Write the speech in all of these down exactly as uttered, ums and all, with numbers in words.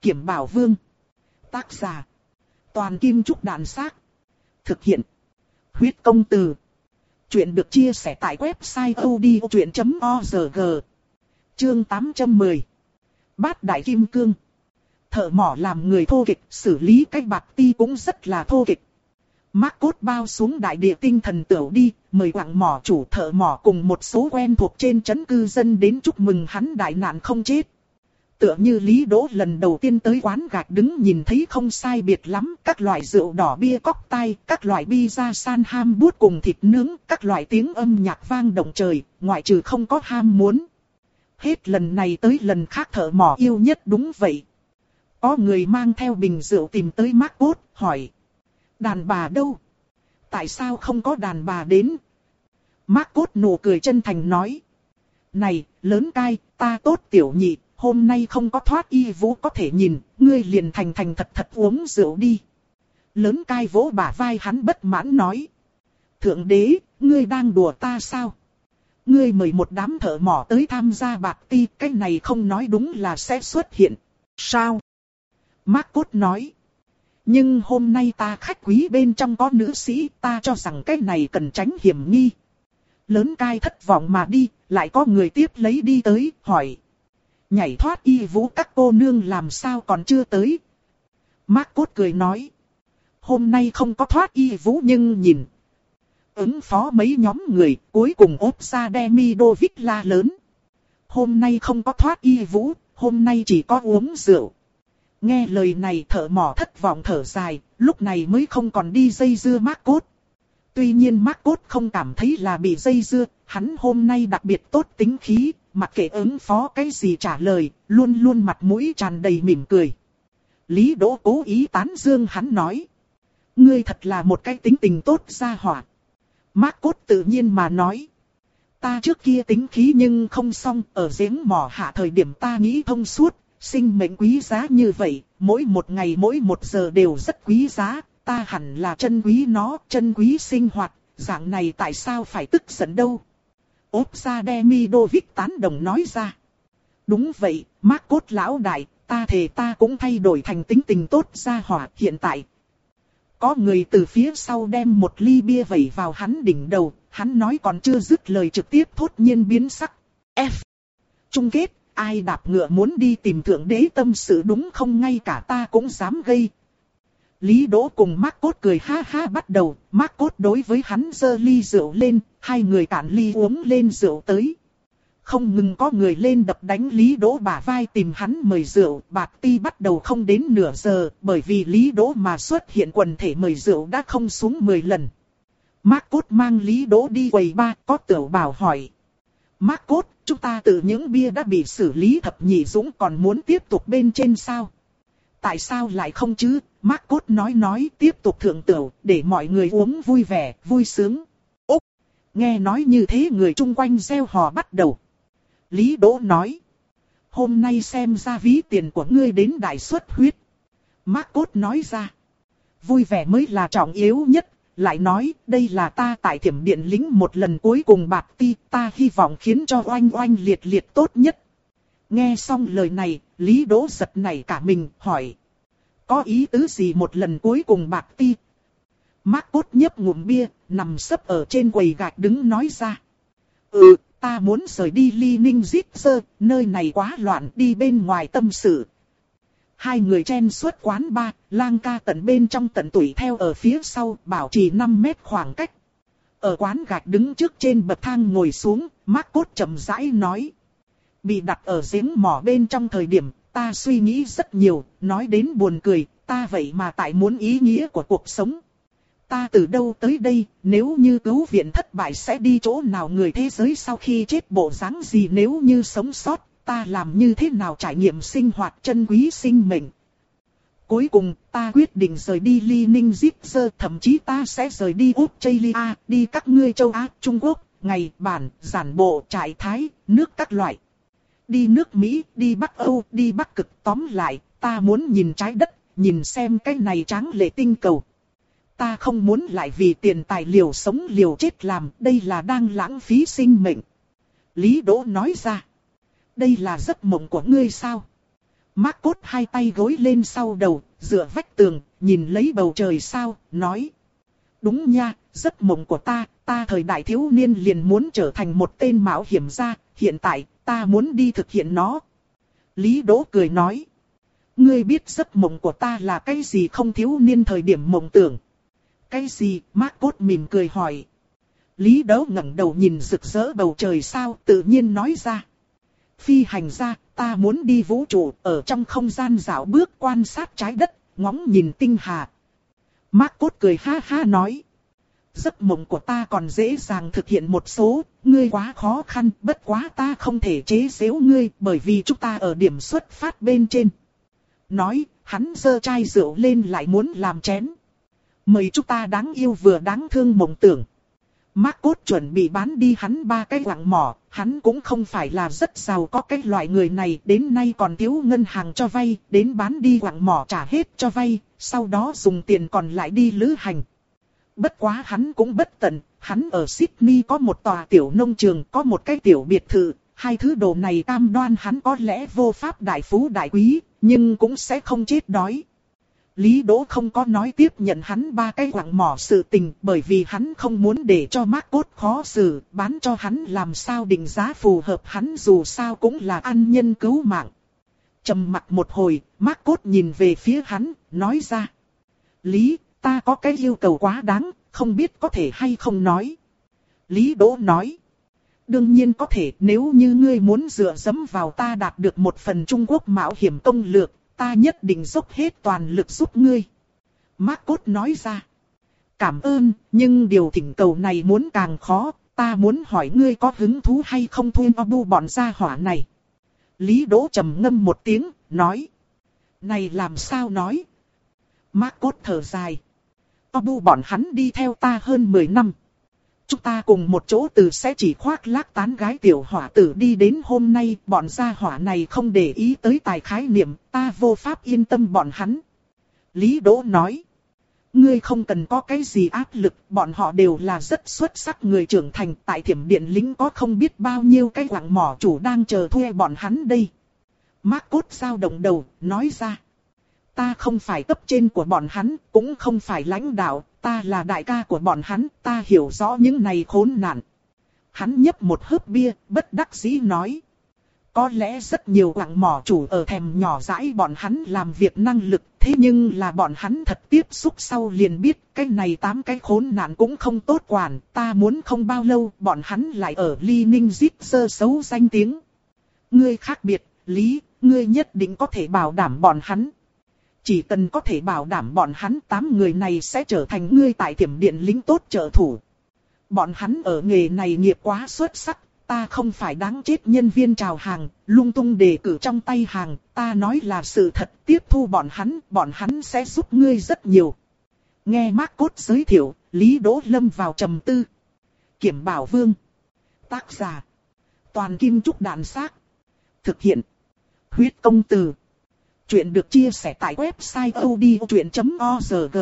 Kiểm Bảo Vương. Tác giả. Toàn Kim Trúc Đàn Xác. Thực hiện. Huyết Công Từ. Chuyện được chia sẻ tại website odchuyện chấm org. Chương tám trăm mười. Bát Đại Kim Cương. Thợ mỏ làm người thô kịch, xử lý cách bạc ti cũng rất là thô kịch. Mác Cốt bao xuống đại địa tinh thần tửu đi, mời quặng mỏ chủ thợ mỏ cùng một số quen thuộc trên trấn cư dân đến chúc mừng hắn đại nạn không chết. Tựa như Lý Đỗ lần đầu tiên tới quán gạch đứng nhìn thấy không sai biệt lắm, các loại rượu đỏ bia cóc tai, các loại pizza san ham bút cùng thịt nướng, các loại tiếng âm nhạc vang động trời, ngoại trừ không có ham muốn. Hết lần này tới lần khác thợ mỏ yêu nhất đúng vậy. Có người mang theo bình rượu tìm tới Mác Cốt, hỏi. Đàn bà đâu? Tại sao không có đàn bà đến? Mác Cốt nụ cười chân thành nói. Này, lớn cai, ta tốt tiểu nhị, hôm nay không có thoát y vũ có thể nhìn, ngươi liền thành thành thật thật uống rượu đi. Lớn cai vỗ bả vai hắn bất mãn nói. Thượng đế, ngươi đang đùa ta sao? Ngươi mời một đám thợ mỏ tới tham gia bạc ti, cái này không nói đúng là sẽ xuất hiện. Sao? Mác Cốt nói. Nhưng hôm nay ta khách quý bên trong có nữ sĩ, ta cho rằng cái này cần tránh hiểm nghi. Lớn cai thất vọng mà đi, lại có người tiếp lấy đi tới, hỏi. Nhảy thoát y vũ các cô nương làm sao còn chưa tới? Mác Cốt cười nói. Hôm nay không có thoát y vũ nhưng nhìn. Ứng phó mấy nhóm người, cuối cùng ốp ra Demidovic la lớn. Hôm nay không có thoát y vũ, hôm nay chỉ có uống rượu. Nghe lời này thợ mỏ thất vọng thở dài, lúc này mới không còn đi dây dưa Mác Cốt. Tuy nhiên Mác Cốt không cảm thấy là bị dây dưa, hắn hôm nay đặc biệt tốt tính khí, mặc kệ ứng phó cái gì trả lời, luôn luôn mặt mũi tràn đầy mỉm cười. Lý Đỗ cố ý tán dương hắn nói. Ngươi thật là một cái tính tình tốt gia hỏa. Mác Cốt tự nhiên mà nói. Ta trước kia tính khí nhưng không xong, ở giếng mỏ hạ thời điểm ta nghĩ thông suốt. Sinh mệnh quý giá như vậy, mỗi một ngày mỗi một giờ đều rất quý giá, ta hẳn là trân quý nó, trân quý sinh hoạt, dạng này tại sao phải tức giận đâu. Ốp ra Demidovic tán đồng nói ra. Đúng vậy, Mác Cốt lão đại, ta thề ta cũng thay đổi thành tính tình tốt gia hỏa hiện tại. Có người từ phía sau đem một ly bia vẩy vào hắn đỉnh đầu, hắn nói còn chưa dứt lời trực tiếp thốt nhiên biến sắc. F. Chung kết. Ai đạp ngựa muốn đi tìm thượng đế tâm sự đúng không, ngay cả ta cũng dám gây. Lý Đỗ cùng Mác Cốt cười ha ha bắt đầu, Mác Cốt đối với hắn giơ ly rượu lên, hai người cạn ly uống lên rượu tới. Không ngừng có người lên đập đánh Lý Đỗ bả vai tìm hắn mời rượu, bạc ti bắt đầu không đến nửa giờ, bởi vì Lý Đỗ mà xuất hiện quần thể mời rượu đã không xuống mười lần. Mác Cốt mang Lý Đỗ đi quầy ba, có Tiểu Bảo hỏi. Mác Cốt, chúng ta từ những bia đã bị xử lý thập nhị dũng còn muốn tiếp tục bên trên sao? Tại sao lại không chứ? Mác Cốt nói nói tiếp tục thượng tửu để mọi người uống vui vẻ, vui sướng. Úc! Nghe nói như thế người chung quanh reo hò bắt đầu. Lý Đỗ nói. Hôm nay xem ra ví tiền của ngươi đến đại suất huyết. Mác Cốt nói ra. Vui vẻ mới là trọng yếu nhất. Lại nói, đây là ta tại Thiểm Điện lính một lần cuối cùng bạc ti, ta hy vọng khiến cho oanh oanh liệt liệt tốt nhất. Nghe xong lời này, Lý Đỗ giật nảy cả mình, hỏi. Có ý tứ gì một lần cuối cùng bạc ti? Mác Cốt nhấp ngụm bia, nằm sấp ở trên quầy gạch đứng nói ra. Ừ, ta muốn rời đi Ly Ninh Zip Sơ, nơi này quá loạn, đi bên ngoài tâm sự. Hai người chen suốt quán bar, Lang ca tận bên trong tận tụy theo ở phía sau, bảo trì năm mét khoảng cách. Ở quán gạch đứng trước trên bậc thang ngồi xuống, Mác Cốt chậm rãi nói. Bị đặt ở giếng mỏ bên trong thời điểm, ta suy nghĩ rất nhiều, nói đến buồn cười, ta vậy mà tại muốn ý nghĩa của cuộc sống. Ta từ đâu tới đây, nếu như cứu viện thất bại sẽ đi chỗ nào, người thế giới sau khi chết bộ dáng gì, nếu như sống sót. Ta làm như thế nào trải nghiệm sinh hoạt trân quý sinh mệnh. Cuối cùng ta quyết định rời đi Ly Ninh Zip Sơ, thậm chí ta sẽ rời đi Australia, đi các ngươi châu Á, Trung Quốc, ngày, bản, giản bộ, trại Thái, nước các loại. Đi nước Mỹ, đi Bắc Âu, đi Bắc Cực, tóm lại, ta muốn nhìn trái đất, nhìn xem cái này tráng lệ tinh cầu. Ta không muốn lại vì tiền tài liều sống liều chết làm, đây là đang lãng phí sinh mệnh. Lý Đỗ nói ra. Đây là giấc mộng của ngươi sao? Marcos hai tay gối lên sau đầu, dựa vách tường, nhìn lấy bầu trời sao, nói. Đúng nha, giấc mộng của ta, ta thời đại thiếu niên liền muốn trở thành một tên mạo hiểm gia, hiện tại, ta muốn đi thực hiện nó. Lý Đỗ cười nói. Ngươi biết giấc mộng của ta là cái gì không? Thiếu niên thời điểm mộng tưởng. Cái gì? Marcos mỉm cười hỏi. Lý Đỗ ngẩng đầu nhìn rực rỡ bầu trời sao, tự nhiên nói ra. Phi hành gia, ta muốn đi vũ trụ, ở trong không gian dạo bước quan sát trái đất, ngóng nhìn tinh hà. Marcos cười ha ha nói. Giấc mộng của ta còn dễ dàng thực hiện một số, ngươi quá khó khăn, bất quá ta không thể chế giễu ngươi, bởi vì chúng ta ở điểm xuất phát bên trên. Nói, hắn giơ chai rượu lên lại muốn làm chén. Mời chúng ta đáng yêu vừa đáng thương mộng tưởng. Marcos chuẩn bị bán đi hắn ba cái quặng mỏ, hắn cũng không phải là rất giàu có cái loại người này, đến nay còn thiếu ngân hàng cho vay, đến bán đi quặng mỏ trả hết cho vay, sau đó dùng tiền còn lại đi lữ hành. Bất quá hắn cũng bất tận, hắn ở Sydney có một tòa tiểu nông trường, có một cái tiểu biệt thự, hai thứ đồ này cam đoan hắn có lẽ vô pháp đại phú đại quý, nhưng cũng sẽ không chết đói. Lý Đỗ không có nói tiếp nhận hắn ba cái quặng mỏ sự tình, bởi vì hắn không muốn để cho Marcos khó xử, bán cho hắn làm sao định giá phù hợp, hắn dù sao cũng là ăn nhân cứu mạng. Trầm mặc một hồi, Marcos nhìn về phía hắn, nói ra. Lý, ta có cái yêu cầu quá đáng, không biết có thể hay không nói. Lý Đỗ nói. Đương nhiên có thể, nếu như ngươi muốn dựa dẫm vào ta đạt được một phần Trung Quốc mạo hiểm công lược, ta nhất định dốc hết toàn lực giúp ngươi. Marcos nói ra. Cảm ơn, nhưng điều thỉnh cầu này muốn càng khó, ta muốn hỏi ngươi có hứng thú hay không thuê Abu bọn gia hỏa này. Lý Đỗ trầm ngâm một tiếng, nói. Này làm sao nói? Marcos thở dài. Abu bọn hắn đi theo ta hơn mười năm. Chúng ta cùng một chỗ từ sẽ chỉ khoác lác tán gái tiểu hỏa tử đi đến hôm nay, bọn gia hỏa này không để ý tới tài khái niệm, ta vô pháp yên tâm bọn hắn. Lý Đỗ nói. Ngươi không cần có cái gì áp lực, bọn họ đều là rất xuất sắc người trưởng thành, tại Thiểm Điện lính có không biết bao nhiêu cái quặng mỏ chủ đang chờ thuê bọn hắn đây. Marcos dao động đầu, nói ra. Ta không phải cấp trên của bọn hắn, cũng không phải lãnh đạo, ta là đại ca của bọn hắn, ta hiểu rõ những này khốn nạn. Hắn nhấp một hớp bia, bất đắc dĩ nói. Có lẽ rất nhiều quặng mỏ chủ ở thèm nhỏ dãi bọn hắn làm việc năng lực, thế nhưng là bọn hắn thật tiếp xúc sau liền biết, cái này tám cái khốn nạn cũng không tốt quản, ta muốn không bao lâu, bọn hắn lại ở Ly Ninh giết sơ xấu danh tiếng. Ngươi khác biệt, Lý, ngươi nhất định có thể bảo đảm bọn hắn. Chỉ cần có thể bảo đảm bọn hắn tám người này sẽ trở thành ngươi tại Thiểm Điện lính tốt trợ thủ. Bọn hắn ở nghề này nghiệp quá xuất sắc, ta không phải đáng chết nhân viên chào hàng, lung tung đề cử trong tay hàng, ta nói là sự thật, tiếp thu bọn hắn, bọn hắn sẽ giúp ngươi rất nhiều. Nghe Marcos giới thiệu, Lý Đỗ lâm vào trầm tư. Kiểm Bảo Vương. Tác giả. Toàn Kim Trúc Đạn Xác. Thực hiện. Huyết Công Từ. Chuyện được chia sẻ tại website odchuyện chấm org.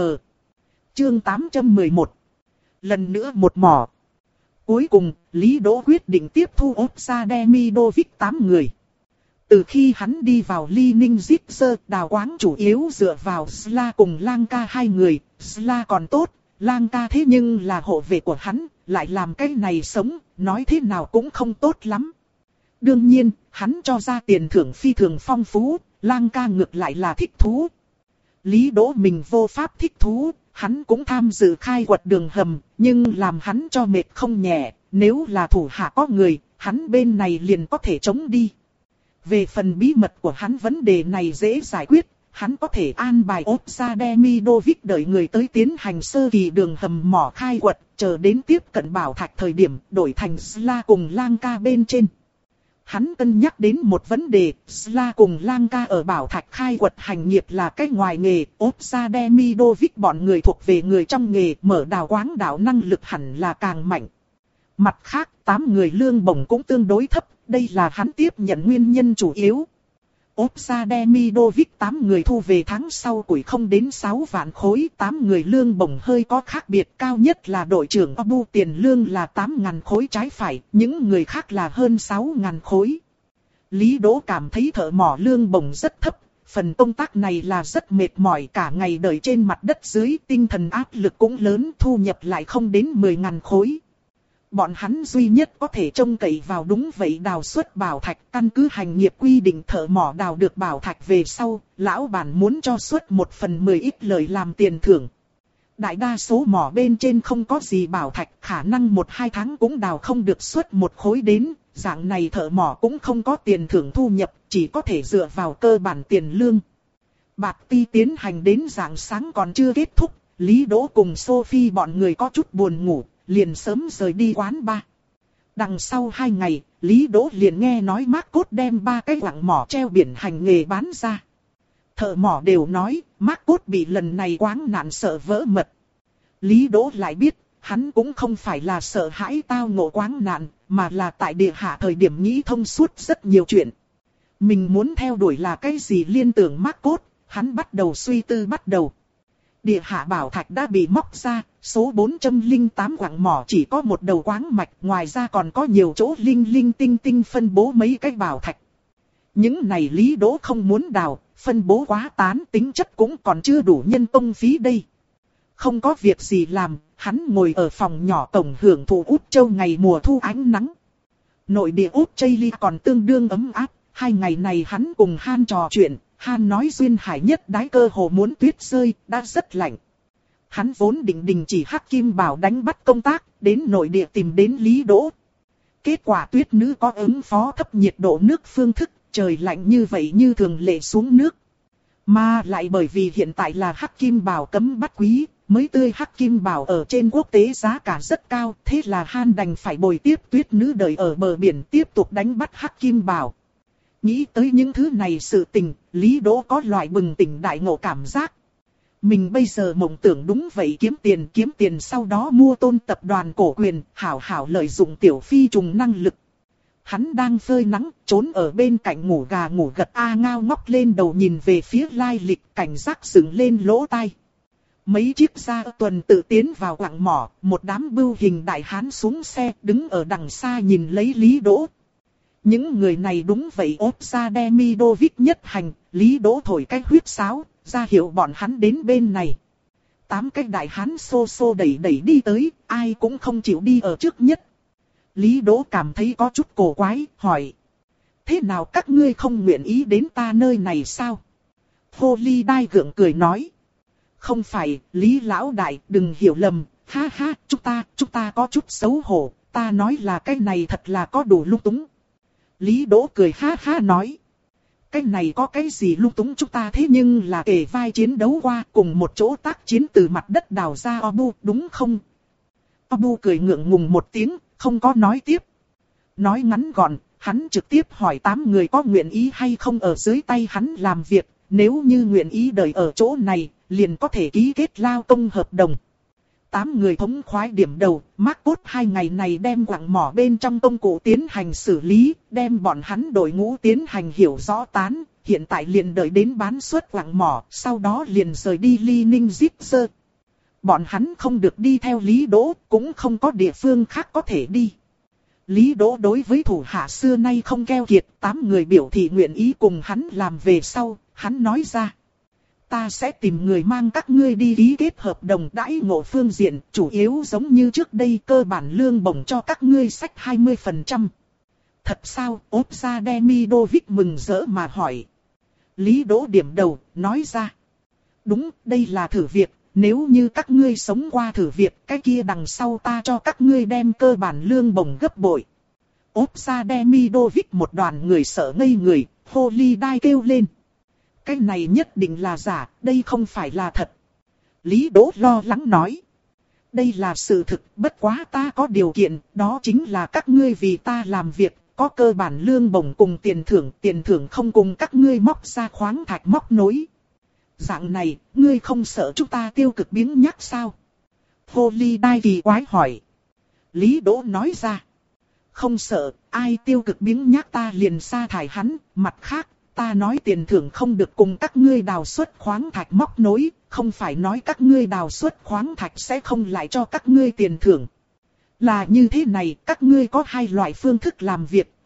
Chương tám trăm mười một. Lần nữa một mỏ. Cuối cùng, Lý Đỗ quyết định tiếp thu Opsa Demidovic tám người. Từ khi hắn đi vào Ly Ninh Zipser, đào quáng chủ yếu dựa vào Sla cùng Lanka hai người. Sla còn tốt, Lanka thế nhưng là hộ vệ của hắn, lại làm cái này sống, nói thế nào cũng không tốt lắm. Đương nhiên, hắn cho ra tiền thưởng phi thường phong phú, Lanka ngược lại là thích thú. Lý Đỗ mình vô pháp thích thú, hắn cũng tham dự khai quật đường hầm, nhưng làm hắn cho mệt không nhẹ, nếu là thủ hạ có người, hắn bên này liền có thể chống đi. Về phần bí mật của hắn vấn đề này dễ giải quyết, hắn có thể an bài Opsa Demidovic đợi người tới tiến hành sơ kỳ đường hầm mỏ khai quật, chờ đến tiếp cận bảo thạch thời điểm đổi thành Sla cùng Lanka bên trên. Hắn cân nhắc đến một vấn đề, Sla cùng Lanka ở bảo thạch khai quật hành nghiệp là cái ngoài nghề, Opsa Demidovic bọn người thuộc về người trong nghề, mở đào quáng đào năng lực hẳn là càng mạnh. Mặt khác, tám người lương bổng cũng tương đối thấp, đây là hắn tiếp nhận nguyên nhân chủ yếu. Opsa Demidovic tám người thu về tháng sau củi không đến sáu vạn khối, tám người lương bổng hơi có khác biệt, cao nhất là đội trưởng Abu tiền lương là tám ngàn khối trái phải, những người khác là hơn sáu ngàn khối. Lý Đỗ cảm thấy thợ mỏ lương bổng rất thấp, phần công tác này là rất mệt mỏi, cả ngày đợi trên mặt đất dưới, tinh thần áp lực cũng lớn, thu nhập lại không đến mười ngàn khối. Bọn hắn duy nhất có thể trông cậy vào đúng vậy đào xuất bảo thạch, căn cứ hành nghiệp quy định thợ mỏ đào được bảo thạch về sau, lão bản muốn cho xuất một phần mười ít lời làm tiền thưởng. Đại đa số mỏ bên trên không có gì bảo thạch, khả năng một hai tháng cũng đào không được xuất một khối đến, dạng này thợ mỏ cũng không có tiền thưởng thu nhập, chỉ có thể dựa vào cơ bản tiền lương. Bạc ti tiến hành đến rạng sáng còn chưa kết thúc, Lý Đỗ cùng Sophie bọn người có chút buồn ngủ, liền sớm rời đi quán bar. Đằng sau hai ngày, Lý Đỗ liền nghe nói Marcos đem ba cái quặng mỏ treo biển hành nghề bán ra. Thợ mỏ đều nói, Marcos bị lần này quáng nạn sợ vỡ mật. Lý Đỗ lại biết, hắn cũng không phải là sợ hãi tao ngộ quáng nạn, mà là tại địa hạ thời điểm nghĩ thông suốt rất nhiều chuyện. Mình muốn theo đuổi là cái gì liên tưởng Marcos, hắn bắt đầu suy tư bắt đầu. Địa hạ bảo thạch đã bị móc ra, số bốn trăm lẻ tám quặng mỏ chỉ có một đầu quáng mạch, ngoài ra còn có nhiều chỗ linh linh tinh tinh phân bố mấy cái bảo thạch. Những này Lý Đỗ không muốn đào, phân bố quá tán, tính chất cũng còn chưa đủ nhân công phí đây. Không có việc gì làm, hắn ngồi ở phòng nhỏ tổng hưởng thụ Út Châu ngày mùa thu ánh nắng. Nội địa Út Chây còn tương đương ấm áp, hai ngày này hắn cùng Han trò chuyện, Han nói duyên hải nhất đái cơ hồ muốn tuyết rơi, đã rất lạnh. Hắn vốn định đình chỉ Hắc Kim Bảo đánh bắt công tác, đến nội địa tìm đến Lý Đỗ. Kết quả tuyết nữ có ứng phó thấp nhiệt độ nước phương thức, trời lạnh như vậy như thường lệ xuống nước. Mà lại bởi vì hiện tại là Hắc Kim Bảo cấm bắt quý, mới tươi Hắc Kim Bảo ở trên quốc tế giá cả rất cao, thế là Han đành phải bồi tiếp tuyết nữ đợi ở bờ biển tiếp tục đánh bắt Hắc Kim Bảo. Nghĩ tới những thứ này sự tình, Lý Đỗ có loại bừng tỉnh đại ngộ cảm giác. Mình bây giờ mộng tưởng đúng vậy, kiếm tiền kiếm tiền sau đó mua Tôn tập đoàn cổ quyền, hảo hảo lợi dụng tiểu phi trùng năng lực. Hắn đang phơi nắng, trốn ở bên cạnh ngủ gà ngủ gật A Ngao ngóc lên đầu nhìn về phía lai lịch, cảnh giác dựng lên lỗ tai. Mấy chiếc gia tuần tự tiến vào quặng mỏ, một đám bưu hình đại hán xuống xe, đứng ở đằng xa nhìn lấy Lý Đỗ. Những người này đúng vậy ốp ra Demidovic nhất hành, Lý Đỗ thổi cái huyết sáo, ra hiệu bọn hắn đến bên này. Tám cái đại hán xô xô đẩy đẩy đi tới, ai cũng không chịu đi ở trước nhất. Lý Đỗ cảm thấy có chút cổ quái, hỏi. Thế nào các ngươi không nguyện ý đến ta nơi này sao? Hồ Ly Đai gượng cười nói. Không phải, Lý Lão Đại, đừng hiểu lầm, ha ha, chúng ta, chúng ta có chút xấu hổ, ta nói là cái này thật là có đủ lung túng. Lý Đỗ cười ha ha nói. Cái này có cái gì lung túng, chúng ta thế nhưng là kề vai chiến đấu qua cùng một chỗ tác chiến từ mặt đất đào ra Obu, đúng không? Obu cười ngượng ngùng một tiếng, không có nói tiếp. Nói ngắn gọn, hắn trực tiếp hỏi tám người có nguyện ý hay không ở dưới tay hắn làm việc, nếu như nguyện ý đợi ở chỗ này, liền có thể ký kết lao công hợp đồng. Tám người thống khoái điểm đầu, Marcos hai ngày này đem quặng mỏ bên trong công cụ tiến hành xử lý, đem bọn hắn đội ngũ tiến hành hiểu rõ tán, hiện tại liền đợi đến bán suất quặng mỏ, sau đó liền rời đi Ly Ninh Zipser. Bọn hắn không được đi theo Lý Đỗ, cũng không có địa phương khác có thể đi. Lý Đỗ đối với thủ hạ xưa nay không keo kiệt, tám người biểu thị nguyện ý cùng hắn làm về sau, hắn nói ra. Ta sẽ tìm người mang các ngươi đi ký kết hợp đồng đãi ngộ phương diện, chủ yếu giống như trước đây cơ bản lương bổng cho các ngươi sách hai mươi phần trăm. Thật sao? Ốp ra Demidovic mừng rỡ mà hỏi. Lý Đỗ điểm đầu, nói ra. Đúng, đây là thử việc, nếu như các ngươi sống qua thử việc, cái kia đằng sau ta cho các ngươi đem cơ bản lương bổng gấp bội. Ốp ra Demidovic một đoàn người sợ ngây người, Hồ Ly Đai kêu lên. Cái này nhất định là giả, đây không phải là thật. Lý Đỗ lo lắng nói. Đây là sự thực, bất quá ta có điều kiện, đó chính là các ngươi vì ta làm việc, có cơ bản lương bổng cùng tiền thưởng, tiền thưởng không cùng các ngươi móc ra khoáng thạch móc nối. Dạng này, ngươi không sợ chúng ta tiêu cực biếng nhác sao? Hồ Ly Đai kỳ quái hỏi. Lý Đỗ nói ra. Không sợ, ai tiêu cực biếng nhác ta liền sa thải hắn, mặt khác. Ta nói tiền thưởng không được cùng các ngươi đào xuất khoáng thạch móc nối, không phải nói các ngươi đào xuất khoáng thạch sẽ không lại cho các ngươi tiền thưởng. Là như thế này, các ngươi có hai loại phương thức làm việc,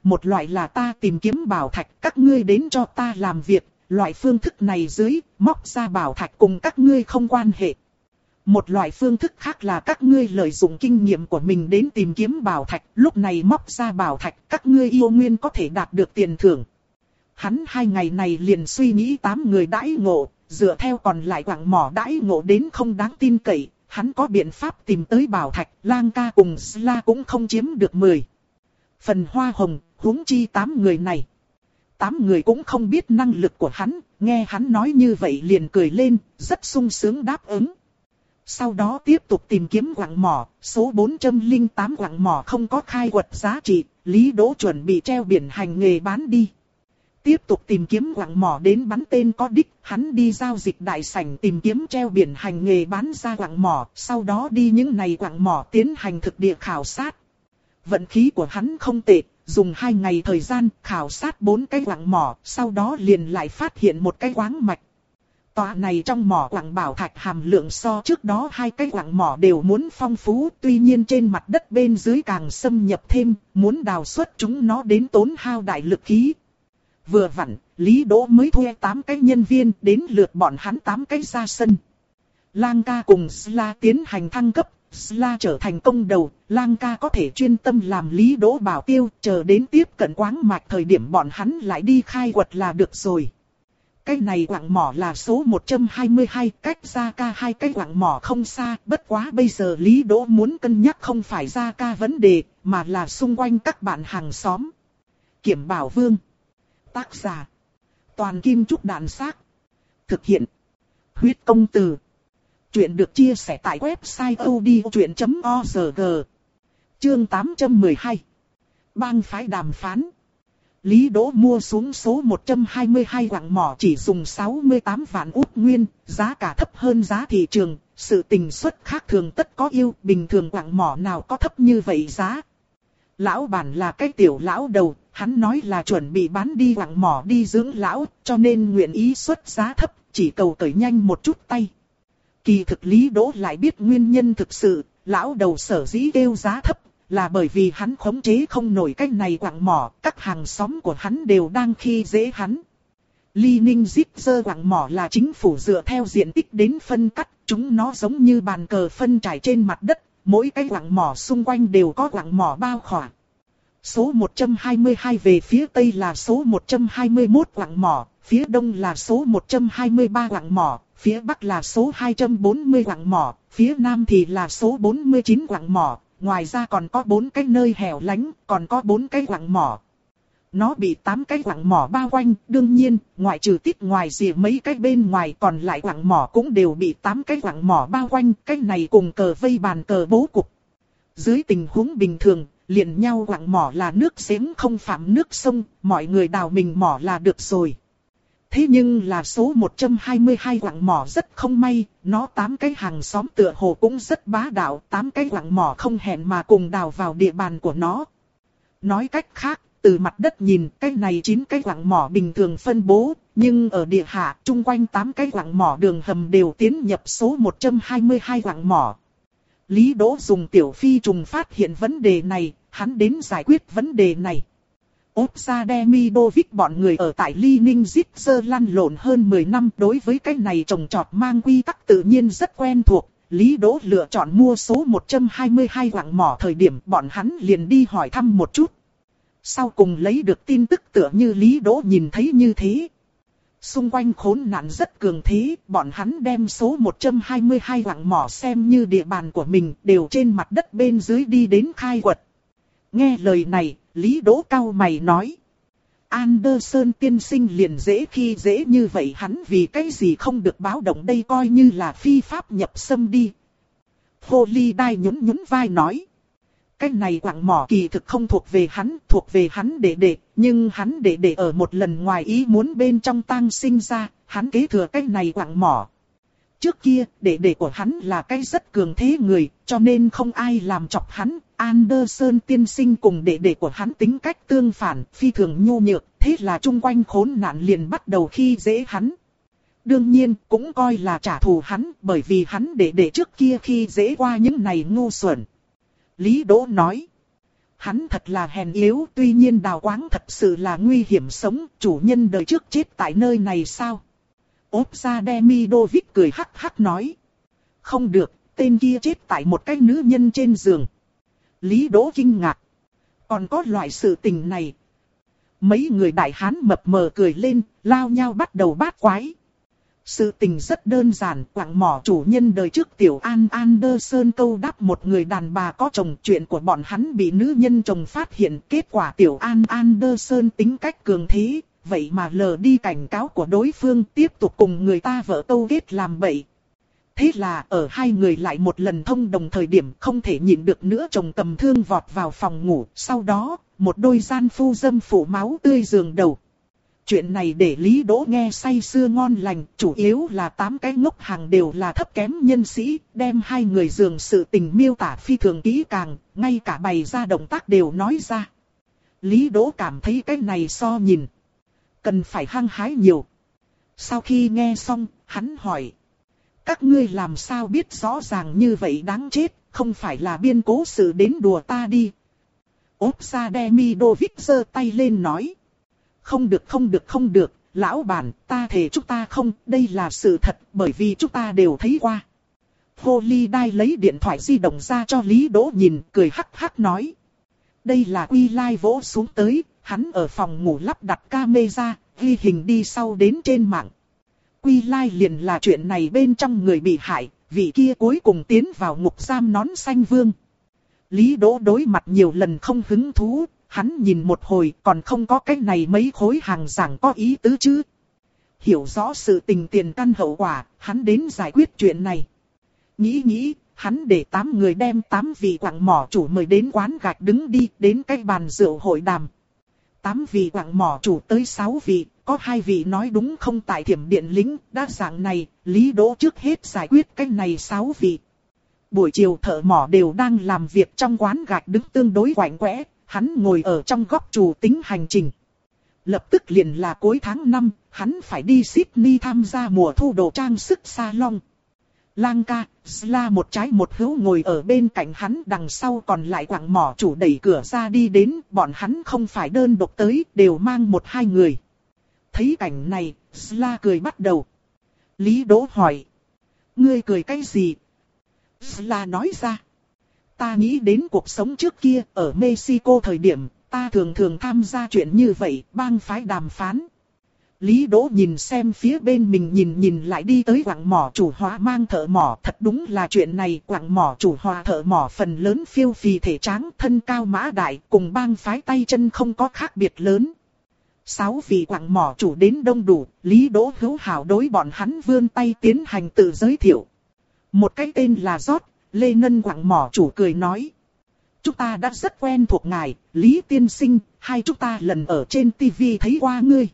một loại là ta tìm kiếm bảo thạch, các ngươi đến cho ta làm việc, loại phương thức này dưới, móc ra bảo thạch cùng các ngươi không quan hệ. Một loại phương thức khác là các ngươi lợi dụng kinh nghiệm của mình đến tìm kiếm bảo thạch, lúc này móc ra bảo thạch, các ngươi yêu nguyên có thể đạt được tiền thưởng. Hắn hai ngày này liền suy nghĩ tám người đãi ngộ, dựa theo còn lại quặng mỏ đãi ngộ đến không đáng tin cậy, hắn có biện pháp tìm tới bảo thạch, Lang ca cùng Sla cũng không chiếm được mười phần hoa hồng, huống chi tám người này. Tám người cũng không biết năng lực của hắn, nghe hắn nói như vậy liền cười lên, rất sung sướng đáp ứng. Sau đó tiếp tục tìm kiếm quặng mỏ, số bốn trăm lẻ tám quặng mỏ không có khai quật giá trị, Lý Đỗ chuẩn bị treo biển hành nghề bán đi. Tiếp tục tìm kiếm quặng mỏ đến bắn tên có đích, hắn đi giao dịch đại sảnh tìm kiếm treo biển hành nghề bán ra quặng mỏ, sau đó đi những này quặng mỏ tiến hành thực địa khảo sát. Vận khí của hắn không tệ, dùng hai ngày thời gian khảo sát bốn cái quặng mỏ, sau đó liền lại phát hiện một cái khoáng mạch. Tòa này trong mỏ quặng bảo thạch hàm lượng so trước đó hai cái quặng mỏ đều muốn phong phú, tuy nhiên trên mặt đất bên dưới càng xâm nhập thêm, muốn đào xuất chúng nó đến tốn hao đại lực khí. Vừa vặn, Lý Đỗ mới thuê tám cái nhân viên, đến lượt bọn hắn tám cái ra sân. Lang ca cùng Sla tiến hành thăng cấp, Sla trở thành công đầu, Lang ca có thể chuyên tâm làm Lý Đỗ bảo tiêu, chờ đến tiếp cận khoáng mạch thời điểm bọn hắn lại đi khai quật là được rồi. Cái này quặng mỏ là số một trăm hai mươi hai, cách Gia Ca hai cái quặng mỏ không xa, bất quá bây giờ Lý Đỗ muốn cân nhắc không phải Gia Ca vấn đề, mà là xung quanh các bạn hàng xóm. Kiểm Bảo Vương. Tác giả. Toàn Kim Trúc Đạn Xác. Thực hiện. Huyết Công Từ. Chuyện được chia sẻ tại website odchuyện chấm org. Chương tám trăm mười hai. Bang phái đàm phán. Lý Đỗ mua xuống số một trăm hai mươi hai quặng mỏ chỉ dùng sáu mươi tám vạn út nguyên, giá cả thấp hơn giá thị trường, sự tình suất khác thường tất có yêu, bình thường quặng mỏ nào có thấp như vậy giá. Lão bản là cái tiểu lão đầu, hắn nói là chuẩn bị bán đi quặng mỏ đi dưỡng lão, cho nên nguyện ý xuất giá thấp, chỉ cầu cởi nhanh một chút tay. Kỳ thực Lý Đỗ lại biết nguyên nhân thực sự, lão đầu sở dĩ kêu giá thấp, là bởi vì hắn khống chế không nổi cái này quặng mỏ, các hàng xóm của hắn đều đang khi dễ hắn. Ly Ninh Zip Sơ quặng mỏ là chính phủ dựa theo diện tích đến phân cắt, chúng nó giống như bàn cờ phân trải trên mặt đất, mỗi cái quặng mỏ xung quanh đều có quặng mỏ bao khỏa. Số một trăm hai mươi hai về phía tây là số một trăm hai mươi mốt quặng mỏ, phía đông là số một trăm hai mươi ba quặng mỏ, phía bắc là số hai trăm bốn mươi quặng mỏ, phía nam thì là số bốn mươi chín quặng mỏ. Ngoài ra còn có bốn cái nơi hẻo lánh, còn có bốn cái quặng mỏ. Nó bị tám cái quặng mỏ bao quanh, đương nhiên, ngoại trừ tít ngoài rìa mấy cái bên ngoài còn lại quặng mỏ cũng đều bị tám cái quặng mỏ bao quanh, cái này cùng cờ vây bàn cờ bố cục. Dưới tình huống bình thường, liền nhau quặng mỏ là nước giếng không phạm nước sông, mọi người đào mình mỏ là được rồi. Thế nhưng là số một trăm hai mươi hai quặng mỏ rất không may, nó tám cái hàng xóm tựa hồ cũng rất bá đạo, tám cái quặng mỏ không hẹn mà cùng đào vào địa bàn của nó. Nói cách khác, từ mặt đất nhìn, cái này chín cái quặng mỏ bình thường phân bố, nhưng ở địa hạ, chung quanh tám cái quặng mỏ đường hầm đều tiến nhập số một trăm hai mươi hai quặng mỏ. Lý Đỗ dùng tiểu phi trùng phát hiện vấn đề này, hắn đến giải quyết vấn đề này. Opsa Demidovic bọn người ở tại Ly Ninh Zipser lăn lộn hơn mười năm, đối với cái này trồng trọt mang quy tắc tự nhiên rất quen thuộc. Lý Đỗ lựa chọn mua số một trăm hai mươi hai quặng mỏ thời điểm bọn hắn liền đi hỏi thăm một chút. Sau cùng lấy được tin tức tựa như Lý Đỗ nhìn thấy như thế. Xung quanh khốn nạn rất cường thế, bọn hắn đem số một trăm hai mươi hai quặng mỏ xem như địa bàn của mình, đều trên mặt đất bên dưới đi đến khai quật. Nghe lời này, Lý Đỗ cau mày nói. Anderson tiên sinh liền dễ khi dễ như vậy, hắn vì cái gì không được báo động đây, coi như là phi pháp nhập xâm đi. Holy Đai nhún nhún vai nói. Cái này quặng mỏ kỳ thực không thuộc về hắn, thuộc về hắn đệ đệ, nhưng hắn đệ đệ ở một lần ngoài ý muốn bên trong tang sinh ra, hắn kế thừa cái này quặng mỏ. Trước kia, đệ đệ của hắn là cái rất cường thế người, cho nên không ai làm chọc hắn. Anderson tiên sinh cùng đệ đệ của hắn tính cách tương phản, phi thường nhu nhược, thế là chung quanh khốn nạn liền bắt đầu khi dễ hắn. Đương nhiên, cũng coi là trả thù hắn, bởi vì hắn đệ đệ trước kia khi dễ qua những này ngu xuẩn. Lý Đỗ nói. hắn thật là hèn yếu, tuy nhiên đào quáng thật sự là nguy hiểm sống, chủ nhân đời trước chết tại nơi này sao? Ốp ra Demidovic cười hắc hắc nói. Không được, tên kia chết tại một cái nữ nhân trên giường. Lý Đỗ kinh ngạc. Còn có loại sự tình này. Mấy người đại hán mập mờ cười lên, lao nhau bắt đầu bát quái. Sự tình rất đơn giản, quặng mỏ chủ nhân đời trước Tiểu An Anderson câu đáp một người đàn bà có chồng, chuyện của bọn hắn bị nữ nhân chồng phát hiện, kết quả Tiểu An Anderson tính cách cường thế, vậy mà lờ đi cảnh cáo của đối phương, tiếp tục cùng người ta vợ câu kết làm bậy. Thế là ở hai người lại một lần thông đồng thời điểm không thể nhịn được nữa, chồng cầm thương vọt vào phòng ngủ, sau đó một đôi gian phu dâm phủ máu tươi giường đầu. Chuyện này để Lý Đỗ nghe say sưa ngon lành, chủ yếu là tám cái ngốc hàng đều là thấp kém nhân sĩ, đem hai người giường sự tình miêu tả phi thường kỹ càng, ngay cả bày ra động tác đều nói ra. Lý Đỗ cảm thấy cái này so nhìn, cần phải hăng hái nhiều. Sau khi nghe xong, hắn hỏi. Các ngươi làm sao biết rõ ràng như vậy đáng chết, không phải là biên cố sự đến đùa ta đi. Ốp ra Demidovic giơ tay lên nói. Không được không được không được, lão bản, ta thề chúng ta không, đây là sự thật, bởi vì chúng ta đều thấy qua. Holiday lấy điện thoại di động ra cho Lý Đỗ nhìn, cười hắc hắc nói. Đây là Quy Lai vỗ xuống tới, hắn ở phòng ngủ lắp đặt camera, ghi hình đi sau đến trên mạng. Quy Lai liền là chuyện này bên trong người bị hại, vị kia cuối cùng tiến vào ngục giam nón xanh vương. Lý Đỗ đối mặt nhiều lần không hứng thú, hắn nhìn một hồi còn không có cái này mấy khối hàng giảng có ý tứ chứ. Hiểu rõ sự tình tiền căn hậu quả, hắn đến giải quyết chuyện này. Nghĩ nghĩ, hắn để tám người đem tám vị quặng mỏ chủ mời đến quán gạch đứng đi, đến cái bàn rượu hội đàm. Tám vị quặng mỏ chủ tới sáu vị, có hai vị nói đúng không tại Thiểm Điện lính, đã dạng này, Lý Đỗ trước hết giải quyết cái này sáu vị. Buổi chiều thợ mỏ đều đang làm việc trong quán gạch đứng tương đối quạnh quẽ, hắn ngồi ở trong góc chủ tính hành trình. Lập tức liền là cuối tháng năm, hắn phải đi Sydney tham gia mùa thu đồ trang sức salon. Lanka, Sla một trái một hữu ngồi ở bên cạnh hắn, đằng sau còn lại quặng mỏ chủ đẩy cửa ra đi đến, bọn hắn không phải đơn độc tới, đều mang một hai người. Thấy cảnh này, Sla cười bắt đầu. Lý Đỗ hỏi. Ngươi cười cái gì? Sla nói ra. Ta nghĩ đến cuộc sống trước kia, ở Mexico thời điểm, ta thường thường tham gia chuyện như vậy, bang phái đàm phán. Lý Đỗ nhìn xem phía bên mình, nhìn nhìn lại đi tới quặng mỏ chủ hóa mang thợ mỏ, thật đúng là chuyện này, quặng mỏ chủ hóa thợ mỏ phần lớn phiêu phì thể tráng, thân cao mã đại, cùng bang phái tay chân không có khác biệt lớn. Sáu vị quặng mỏ chủ đến đông đủ, Lý Đỗ hữu hảo đối bọn hắn vươn tay tiến hành tự giới thiệu. Một cái tên là George, Lê Nân quặng mỏ chủ cười nói. Chúng ta đã rất quen thuộc ngài, Lý tiên sinh, hai chúng ta lần ở trên tivi thấy qua ngươi.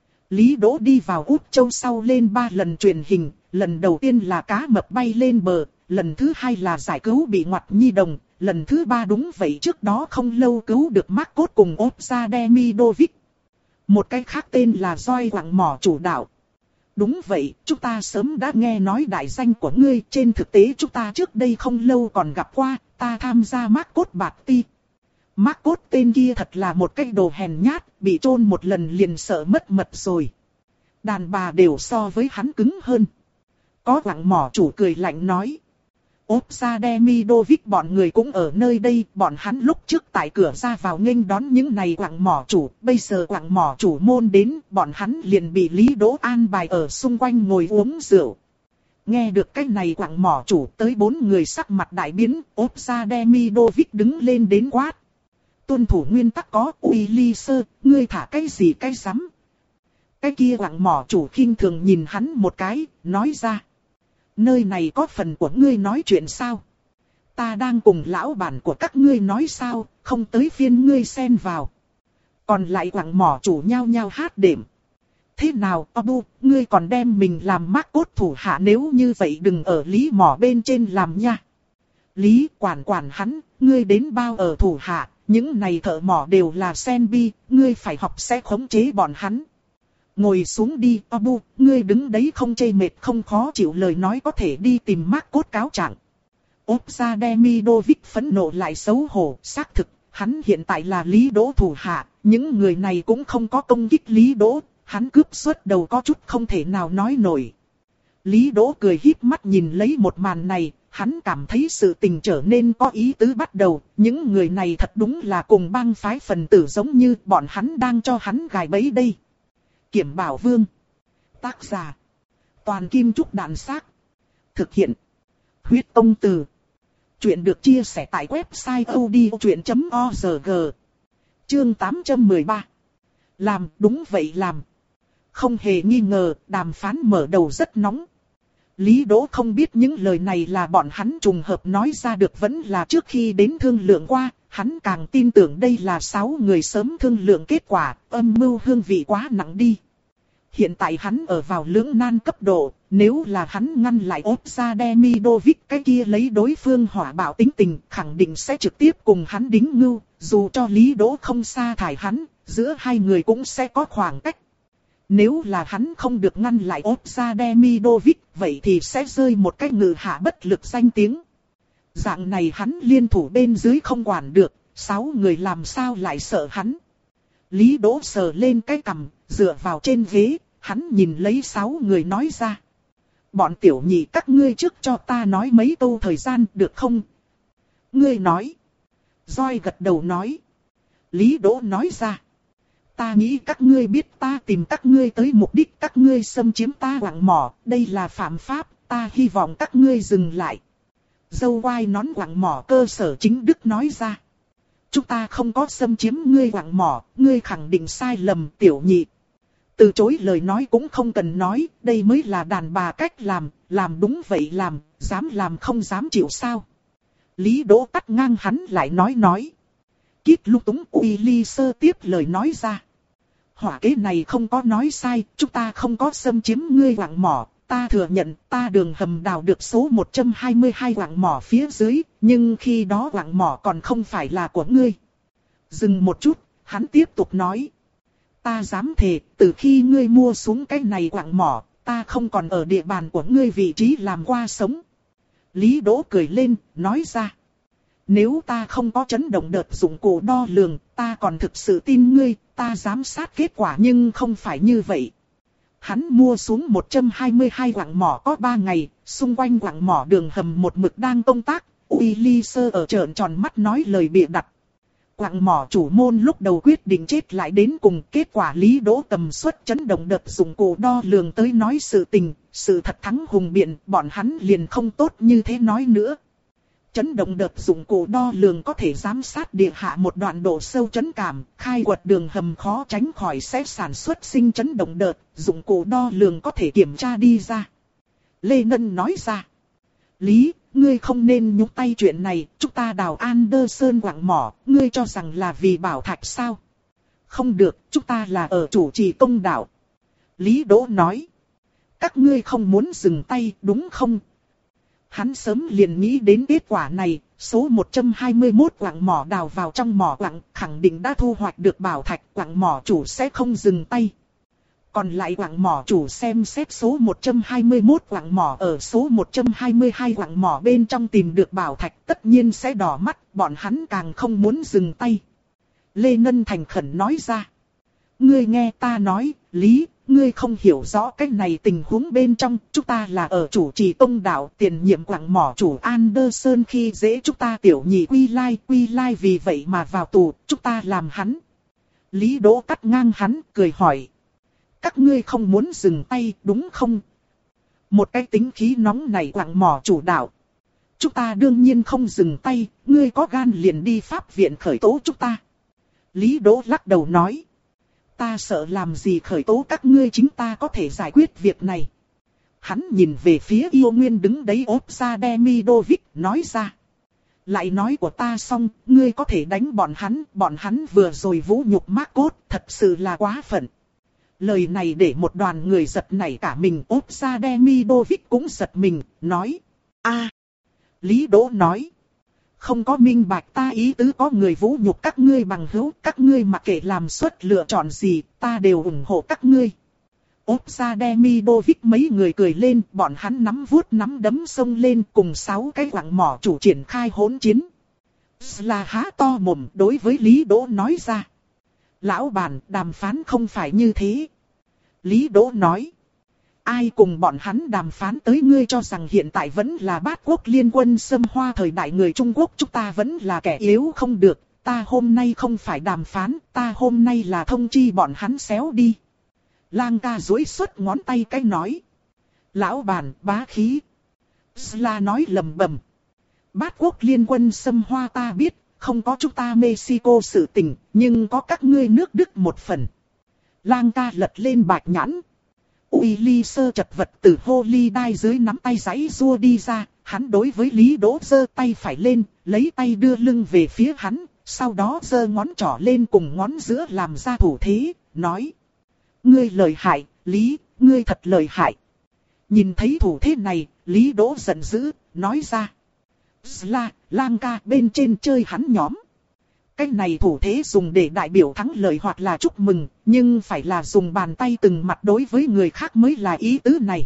Lý Đỗ đi vào Úc Châu sau lên ba lần truyền hình, lần đầu tiên là cá mập bay lên bờ, lần thứ hai là giải cứu bị ngoặt nhi đồng, lần thứ ba đúng vậy trước đó không lâu cứu được Marcos cùng ốp ra Demidovic. Một cái khác tên là Roi quặng mỏ chủ đạo. Đúng vậy, chúng ta sớm đã nghe nói đại danh của ngươi, trên thực tế chúng ta trước đây không lâu còn gặp qua, ta tham gia Marcos Party. Marcos tên kia thật là một cái đồ hèn nhát, bị chôn một lần liền sợ mất mật rồi. Đàn bà đều so với hắn cứng hơn. Có quặng mỏ chủ cười lạnh nói. Ốp ra Demidovic bọn người cũng ở nơi đây, bọn hắn lúc trước tại cửa ra vào nghênh đón những này quặng mỏ chủ, bây giờ quặng mỏ chủ môn đến, bọn hắn liền bị Lý Đỗ an bài ở xung quanh ngồi uống rượu. Nghe được cái này quặng mỏ chủ tới bốn người sắc mặt đại biến, ốp ra Demidovic đứng lên đến quát. Tuân thủ nguyên tắc có, Ulysse, ngươi thả cái gì cái rắm? Cái kia quặng mỏ chủ khinh thường nhìn hắn một cái, nói ra. Nơi này có phần của ngươi nói chuyện sao? Ta đang cùng lão bản của các ngươi nói sao, không tới phiên ngươi xen vào. Còn lại quặng mỏ chủ nhao nhao hát đệm. Thế nào, Abu, ngươi còn đem mình làm Marcos thủ hạ, nếu như vậy đừng ở Lý mỏ bên trên làm nha. Lý quản quản hắn, ngươi đến bao ở thủ hạ, những này thợ mỏ đều là sen bi, ngươi phải học sẽ khống chế bọn hắn. Ngồi xuống đi, Abu, ngươi đứng đấy không chê mệt không khó chịu lời nói có thể đi tìm Marcos cáo trạng. Ốp ra Demidovic phẫn nộ lại xấu hổ, xác thực, hắn hiện tại là Lý Đỗ thủ hạ, những người này cũng không có công kích Lý Đỗ, hắn cướp suất đầu có chút không thể nào nói nổi. Lý Đỗ cười híp mắt nhìn lấy một màn này, hắn cảm thấy sự tình trở nên có ý tứ bắt đầu, những người này thật đúng là cùng bang phái phần tử giống như bọn hắn đang cho hắn gài bẫy đây. Kiểm Bảo Vương. Tác giả. Toàn Kim Trúc Đạn Xác. Thực hiện. Huyết Công Từ. Chuyện được chia sẻ tại website odchuyện chấm org. Chương tám trăm mười ba. Làm, đúng vậy làm. Không hề nghi ngờ, đàm phán mở đầu rất nóng. Lý Đỗ không biết những lời này là bọn hắn trùng hợp nói ra được vẫn là trước khi đến thương lượng qua, hắn càng tin tưởng đây là sáu người sớm thương lượng kết quả, âm mưu hương vị quá nặng đi. Hiện tại hắn ở vào lưỡng nan cấp độ, nếu là hắn ngăn lại ốp ra Demidovic cái kia lấy đối phương hỏa bạo tính tình, khẳng định sẽ trực tiếp cùng hắn đính ngưu, dù cho Lý Đỗ không sa thải hắn, giữa hai người cũng sẽ có khoảng cách. Nếu là hắn không được ngăn lại ốp ra Demidovic, vậy thì sẽ rơi một cái ngự hạ bất lực danh tiếng. Dạng này hắn liên thủ bên dưới không quản được, sáu người làm sao lại sợ hắn. Lý Đỗ sờ lên cái cằm, dựa vào trên ghế, hắn nhìn lấy sáu người nói ra. Bọn tiểu nhị các ngươi trước cho ta nói mấy câu thời gian được không? Ngươi nói. Roi gật đầu nói. Lý Đỗ nói ra. Ta nghĩ các ngươi biết ta tìm các ngươi tới mục đích các ngươi xâm chiếm ta quặng mỏ, đây là phạm pháp, ta hy vọng các ngươi dừng lại. Dâu quai nón quặng mỏ cơ sở chính đức nói ra. Chúng ta không có xâm chiếm ngươi quặng mỏ, ngươi khẳng định sai lầm tiểu nhị. Từ chối lời nói cũng không cần nói, đây mới là đàn bà cách làm, làm đúng vậy làm, dám làm không dám chịu sao. Lý Đỗ cắt ngang hắn lại nói nói. Kít lung túng uy ly sơ tiếp lời nói ra. Hỏa kế này không có nói sai, chúng ta không có xâm chiếm ngươi quặng mỏ, ta thừa nhận ta đường hầm đào được số một trăm hai mươi hai quặng mỏ phía dưới, nhưng khi đó quặng mỏ còn không phải là của ngươi. Dừng một chút, hắn tiếp tục nói. Ta dám thề, từ khi ngươi mua xuống cái này quặng mỏ, ta không còn ở địa bàn của ngươi vị trí làm qua sống. Lý Đỗ cười lên, nói ra. Nếu ta không có chấn động đợt dụng cụ đo lường, ta còn thực sự tin ngươi, ta giám sát kết quả nhưng không phải như vậy. Hắn mua xuống một trăm hai mươi hai quặng mỏ có ba ngày, xung quanh quặng mỏ đường hầm một mực đang công tác, Uy Ly Sơ ở trợn tròn mắt nói lời bịa đặt. Quặng mỏ chủ môn lúc đầu quyết định chết lại đến cùng, kết quả Lý Đỗ tầm suất chấn động đợt dụng cụ đo lường tới nói sự tình, sự thật thắng hùng biện, bọn hắn liền không tốt như thế nói nữa. Chấn động đợt dụng cụ đo lường có thể giám sát địa hạ một đoạn độ sâu chấn cảm, khai quật đường hầm khó tránh khỏi sẽ sản xuất sinh chấn động đợt, dụng cụ đo lường có thể kiểm tra đi ra. Lê Ngân nói ra. Lý, ngươi không nên nhúng tay chuyện này, chúng ta đào Anderson quặng mỏ, ngươi cho rằng là vì bảo thạch sao? Không được, chúng ta là ở chủ trì công đạo. Lý Đỗ nói. Các ngươi không muốn dừng tay, đúng không? Hắn sớm liền nghĩ đến kết quả này, số một trăm hai mươi mốt quặng mỏ đào vào trong mỏ quặng, khẳng định đã thu hoạch được bảo thạch, quặng mỏ chủ sẽ không dừng tay. Còn lại quặng mỏ chủ xem xét số một trăm hai mươi mốt quặng mỏ ở số một trăm hai mươi hai quặng mỏ bên trong tìm được bảo thạch tất nhiên sẽ đỏ mắt, bọn hắn càng không muốn dừng tay. Lê Ngân thành khẩn nói ra. Ngươi nghe ta nói, Lý, ngươi không hiểu rõ cái này tình huống bên trong, chúng ta là ở chủ trì công đạo, tiền nhiệm quặng mỏ chủ Anderson khi dễ chúng ta tiểu nhị Quy Lai, Quy Lai vì vậy mà vào tù, chúng ta làm hắn. Lý Đỗ cắt ngang hắn, cười hỏi. Các ngươi không muốn dừng tay, đúng không? Một cái tính khí nóng này quặng mỏ chủ đạo. Chúng ta đương nhiên không dừng tay, ngươi có gan liền đi pháp viện khởi tố chúng ta. Lý Đỗ lắc đầu nói. Ta sợ làm gì khởi tố các ngươi, chính ta có thể giải quyết việc này. Hắn nhìn về phía yêu nguyên đứng đấy ốp ra Demidovic, nói ra. Lại nói của ta xong, ngươi có thể đánh bọn hắn, bọn hắn vừa rồi vũ nhục Marcos, thật sự là quá phận. Lời này để một đoàn người giật nảy cả mình, ốp ra Demidovic cũng giật mình, nói. a Lý Đỗ nói. Không có minh bạch ta ý tứ, có người vũ nhục các ngươi bằng hữu, các ngươi mặc kệ làm suất lựa chọn gì, ta đều ủng hộ các ngươi. Ốp ra Demidovic mấy người cười lên, bọn hắn nắm vuốt nắm đấm xông lên cùng sáu cái quặng mỏ chủ triển khai hỗn chiến. Là há to mồm đối với Lý Đỗ nói ra. Lão bản, đàm phán không phải như thế. Lý Đỗ nói. Ai cùng bọn hắn đàm phán tới, ngươi cho rằng hiện tại vẫn là bát quốc liên quân xâm hoa thời đại người Trung Quốc chúng ta vẫn là kẻ yếu không được. Ta hôm nay không phải đàm phán, ta hôm nay là thông chi bọn hắn xéo đi. Lang ca duỗi xuất ngón tay cái nói. Lão bản, bá khí. Sla nói lầm bầm. Bát quốc liên quân xâm hoa ta biết, không có chúng ta Mexico sự tình, nhưng có các ngươi nước Đức một phần. Lang ca lật lên bạch nhãn. Uy Ly sơ chật vật từ Holy đai dưới nắm tay giãy rua đi ra, hắn đối với Lý Đỗ giơ tay phải lên, lấy tay đưa lưng về phía hắn, sau đó giơ ngón trỏ lên cùng ngón giữa làm ra thủ thế, nói. Ngươi lợi hại, Lý, ngươi thật lợi hại. Nhìn thấy thủ thế này, Lý Đỗ giận dữ, nói ra. Sla, Lang ca bên trên chơi hắn nhóm. Cái này thủ thế dùng để đại biểu thắng lợi hoặc là chúc mừng, nhưng phải là dùng bàn tay từng mặt đối với người khác mới là ý tứ này.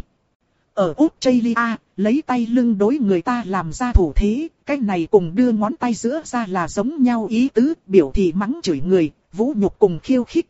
Ở Australia, lấy tay lưng đối người ta làm ra thủ thế, cái này cùng đưa ngón tay giữa ra là giống nhau ý tứ, biểu thị mắng chửi người, vũ nhục cùng khiêu khích.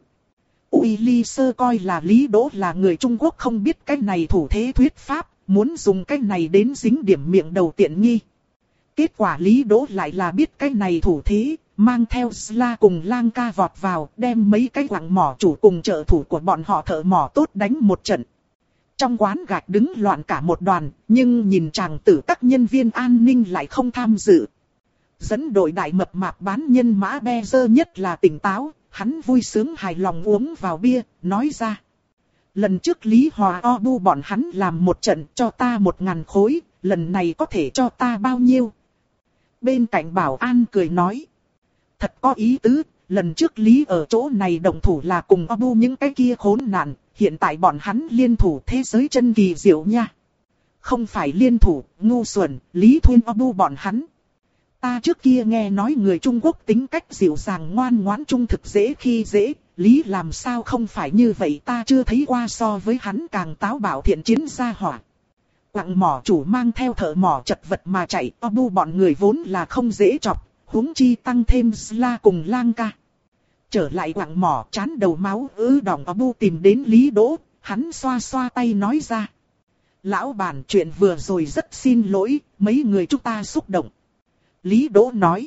Uy Ly sơ coi là Lý Đỗ là người Trung Quốc không biết cái này thủ thế thuyết pháp, muốn dùng cái này đến dính điểm miệng đầu tiện nghi. Kết quả Lý Đỗ lại là biết cái này thủ thế, mang theo Sla cùng Lang ca vọt vào, đem mấy cái quặng mỏ chủ cùng trợ thủ của bọn họ thợ mỏ tốt đánh một trận. Trong quán gạch đứng loạn cả một đoàn, nhưng nhìn chàng tử các nhân viên an ninh lại không tham dự. Dẫn đội đại mập mạp bán nhân mã be dơ nhất là tỉnh táo, hắn vui sướng hài lòng uống vào bia, nói ra. Lần trước Lý Hòa O Bu bọn hắn làm một trận cho ta một ngàn khối, lần này có thể cho ta bao nhiêu? Bên cạnh bảo an cười nói. Thật có ý tứ, lần trước Lý ở chỗ này đồng thủ là cùng O Bu những cái kia khốn nạn, hiện tại bọn hắn liên thủ thế giới chân kỳ diệu nha. Không phải liên thủ, ngu xuẩn, Lý Thuyên O Bu bọn hắn. Ta trước kia nghe nói người Trung Quốc tính cách dịu dàng ngoan ngoãn trung thực dễ khi dễ, Lý làm sao không phải như vậy, ta chưa thấy qua so với hắn càng táo bạo thiện chiến gia hỏa. Quặng mỏ chủ mang theo thợ mỏ chật vật mà chạy, O Bu bọn người vốn là không dễ chọc, huống chi tăng thêm Sla cùng Lang ca. Trở lại quặng mỏ chán đầu máu ứ đỏng O Bu tìm đến Lý Đỗ, hắn xoa xoa tay nói ra. Lão bản, chuyện vừa rồi rất xin lỗi, mấy người chúng ta xúc động. Lý Đỗ nói.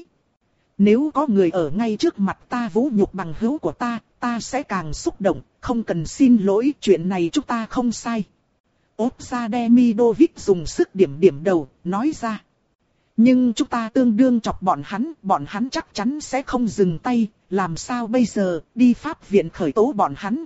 Nếu có người ở ngay trước mặt ta vũ nhục bằng hữu của ta, ta sẽ càng xúc động, không cần xin lỗi, chuyện này chúng ta không sai. Opsa Demidovic dùng sức điểm điểm đầu, nói ra. Nhưng chúng ta tương đương chọc bọn hắn, bọn hắn chắc chắn sẽ không dừng tay, làm sao bây giờ, đi pháp viện khởi tố bọn hắn.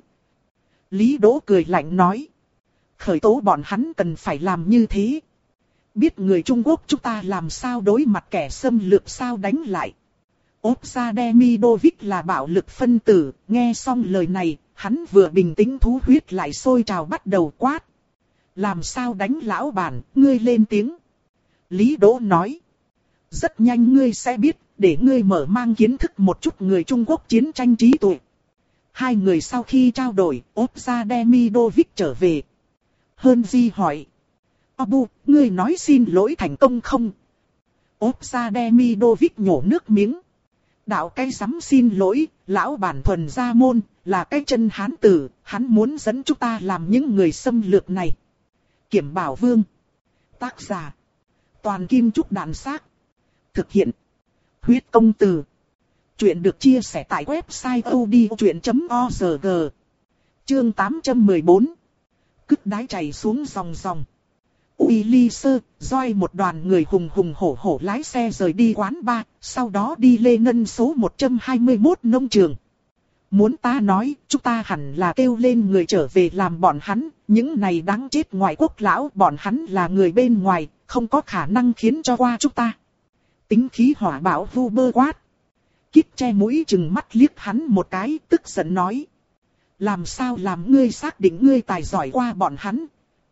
Lý Đỗ cười lạnh nói. Khởi tố bọn hắn cần phải làm như thế. Biết người Trung Quốc chúng ta làm sao đối mặt kẻ xâm lược sao đánh lại. Opsa Demidovic là bạo lực phân tử, nghe xong lời này, hắn vừa bình tĩnh thú huyết lại sôi trào bắt đầu quát. Làm sao đánh lão bản, ngươi lên tiếng. Lý Đỗ nói. Rất nhanh ngươi sẽ biết, để ngươi mở mang kiến thức một chút người Trung Quốc chiến tranh trí tuệ. Hai người sau khi trao đổi, Opsa Demidovic trở về. Hơn Di hỏi. O Bu, ngươi nói xin lỗi thành công không? Opsa Demidovic nhổ nước miếng. Đạo cái dám xin lỗi, lão bản thuần gia môn, là cái chân hán tử, hắn muốn dẫn chúng ta làm những người xâm lược này. Kiểm Bảo Vương. Tác giả. Toàn Kim Trúc Đàn Xác. Thực hiện. Huyết Công Từ. Chuyện được chia sẻ tại website odchuyện chấm org. Chương tám trăm mười bốn. Cứt đái chảy xuống dòng dòng. Uy Ly sơ, roi một đoàn người hùng hùng hổ hổ lái xe rời đi quán bar, sau đó đi lê ngân số một trăm hai mươi mốt nông trường. Muốn ta nói, chúng ta hẳn là kêu lên người trở về làm bọn hắn, những này đáng chết ngoại quốc lão, bọn hắn là người bên ngoài, không có khả năng khiến cho qua chúng ta. Tính khí hỏa bạo vu bơ quát. Kít che mũi chừng mắt liếc hắn một cái, tức giận nói. Làm sao làm ngươi xác định ngươi tài giỏi qua bọn hắn?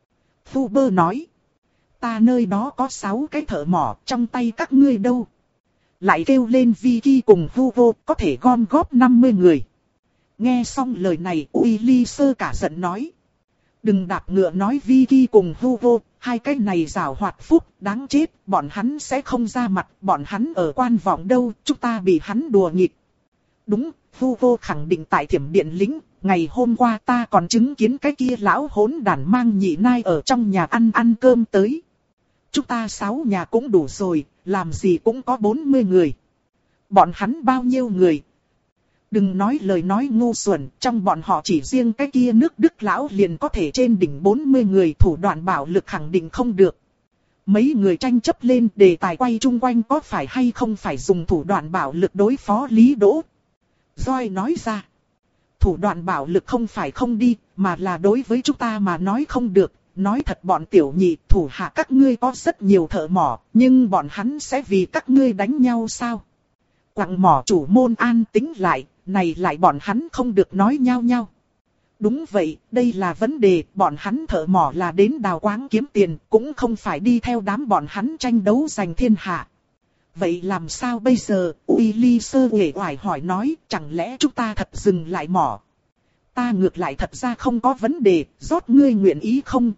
Vu bơ nói. Ta nơi đó có sáu cái thợ mỏ, trong tay các ngươi đâu? Lại kêu lên Vicky cùng Hugo, có thể gom góp năm mươi người. Nghe xong lời này, Uy Ly sơ cả giận nói. Đừng đạp ngựa nói Vicky cùng Hugo, hai cái này giảo hoạt phúc, đáng chết, bọn hắn sẽ không ra mặt, bọn hắn ở quan vọng đâu, chúng ta bị hắn đùa nghịch. Đúng, Vu Vô khẳng định tại Thiểm Điện Lĩnh, ngày hôm qua ta còn chứng kiến cái kia lão hỗn đản mang nhị nai ở trong nhà ăn ăn cơm tới. Chúng ta sáu nhà cũng đủ rồi, làm gì cũng có bốn mươi người. Bọn hắn bao nhiêu người? Đừng nói lời nói ngu xuẩn, trong bọn họ chỉ riêng cái kia nước Đức lão liền có thể trên đỉnh bốn mươi người, thủ đoạn bạo lực khẳng định không được. Mấy người tranh chấp lên, đề tài quay chung quanh có phải hay không phải dùng thủ đoạn bạo lực đối phó Lý Đỗ. Doi nói ra, thủ đoạn bạo lực không phải không đi, mà là đối với chúng ta mà nói không được. Nói thật bọn tiểu nhị, thủ hạ các ngươi có rất nhiều thợ mỏ, nhưng bọn hắn sẽ vì các ngươi đánh nhau sao? Quặng mỏ chủ môn an tính lại, này lại bọn hắn không được nói nhau nhau. Đúng vậy, đây là vấn đề, bọn hắn thợ mỏ là đến đào quáng kiếm tiền, cũng không phải đi theo đám bọn hắn tranh đấu giành thiên hạ. Vậy làm sao bây giờ? Uy Ly Sơ uể oải hỏi nói, chẳng lẽ chúng ta thật dừng lại mỏ? Ta ngược lại thật ra không có vấn đề, rót ngươi nguyện ý không?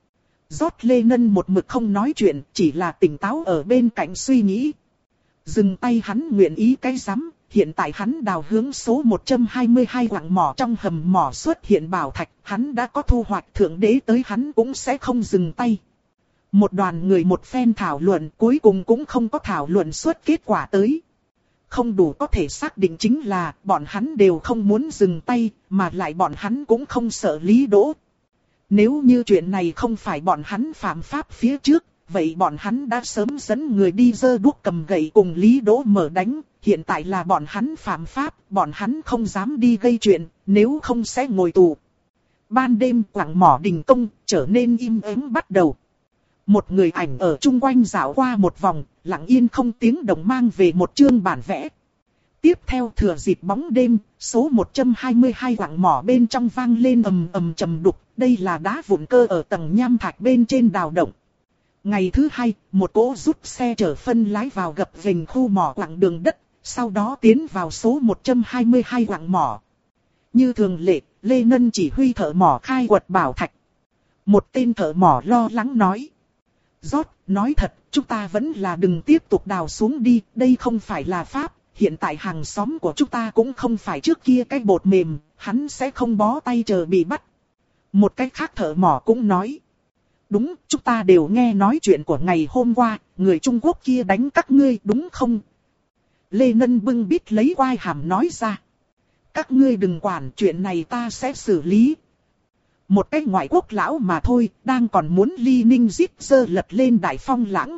Rót Lê Nân một mực không nói chuyện, chỉ là tỉnh táo ở bên cạnh suy nghĩ. Dừng tay hắn nguyện ý cái rắm, hiện tại hắn đào hướng số một trăm hai mươi hai quặng mỏ trong hầm mỏ xuất hiện bảo thạch, hắn đã có thu hoạch, thượng đế tới hắn cũng sẽ không dừng tay. Một đoàn người một phen thảo luận, cuối cùng cũng không có thảo luận xuất kết quả tới. Không đủ có thể xác định chính là bọn hắn đều không muốn dừng tay, mà lại bọn hắn cũng không sợ Lý Đỗ. Nếu như chuyện này không phải bọn hắn phạm pháp phía trước, vậy bọn hắn đã sớm dẫn người đi giơ đuốc cầm gậy cùng Lý Đỗ mở đánh. Hiện tại là bọn hắn phạm pháp, bọn hắn không dám đi gây chuyện, nếu không sẽ ngồi tù. Ban đêm quặng mỏ đình công, trở nên im ắng bắt đầu. Một người ảnh ở chung quanh dạo qua một vòng, lặng yên không tiếng động mang về một chương bản vẽ. Tiếp theo thừa dịp bóng đêm, số một trăm hai mươi hai quặng mỏ bên trong vang lên ầm ầm trầm đục, đây là đá vụn cơ ở tầng nham thạch bên trên đào động. Ngày thứ hai, một cỗ rút xe chở phân lái vào gập ghềnh khu mỏ quặng đường đất, sau đó tiến vào số một trăm hai mươi hai quặng mỏ. Như thường lệ, Lê Nân chỉ huy thợ mỏ khai quật bảo thạch. Một tên thợ mỏ lo lắng nói. Rót, nói thật, chúng ta vẫn là đừng tiếp tục đào xuống đi, đây không phải là pháp. Hiện tại hàng xóm của chúng ta cũng không phải trước kia cái bột mềm, hắn sẽ không bó tay chờ bị bắt. Một cái khác thợ mỏ cũng nói. Đúng, chúng ta đều nghe nói chuyện của ngày hôm qua, người Trung Quốc kia đánh các ngươi đúng không? Lê Nân bưng bít lấy quai hàm nói ra. Các ngươi đừng quản, chuyện này ta sẽ xử lý. Một cái ngoại quốc lão mà thôi, đang còn muốn ly ninh giết dơ lật lên đại phong lãng.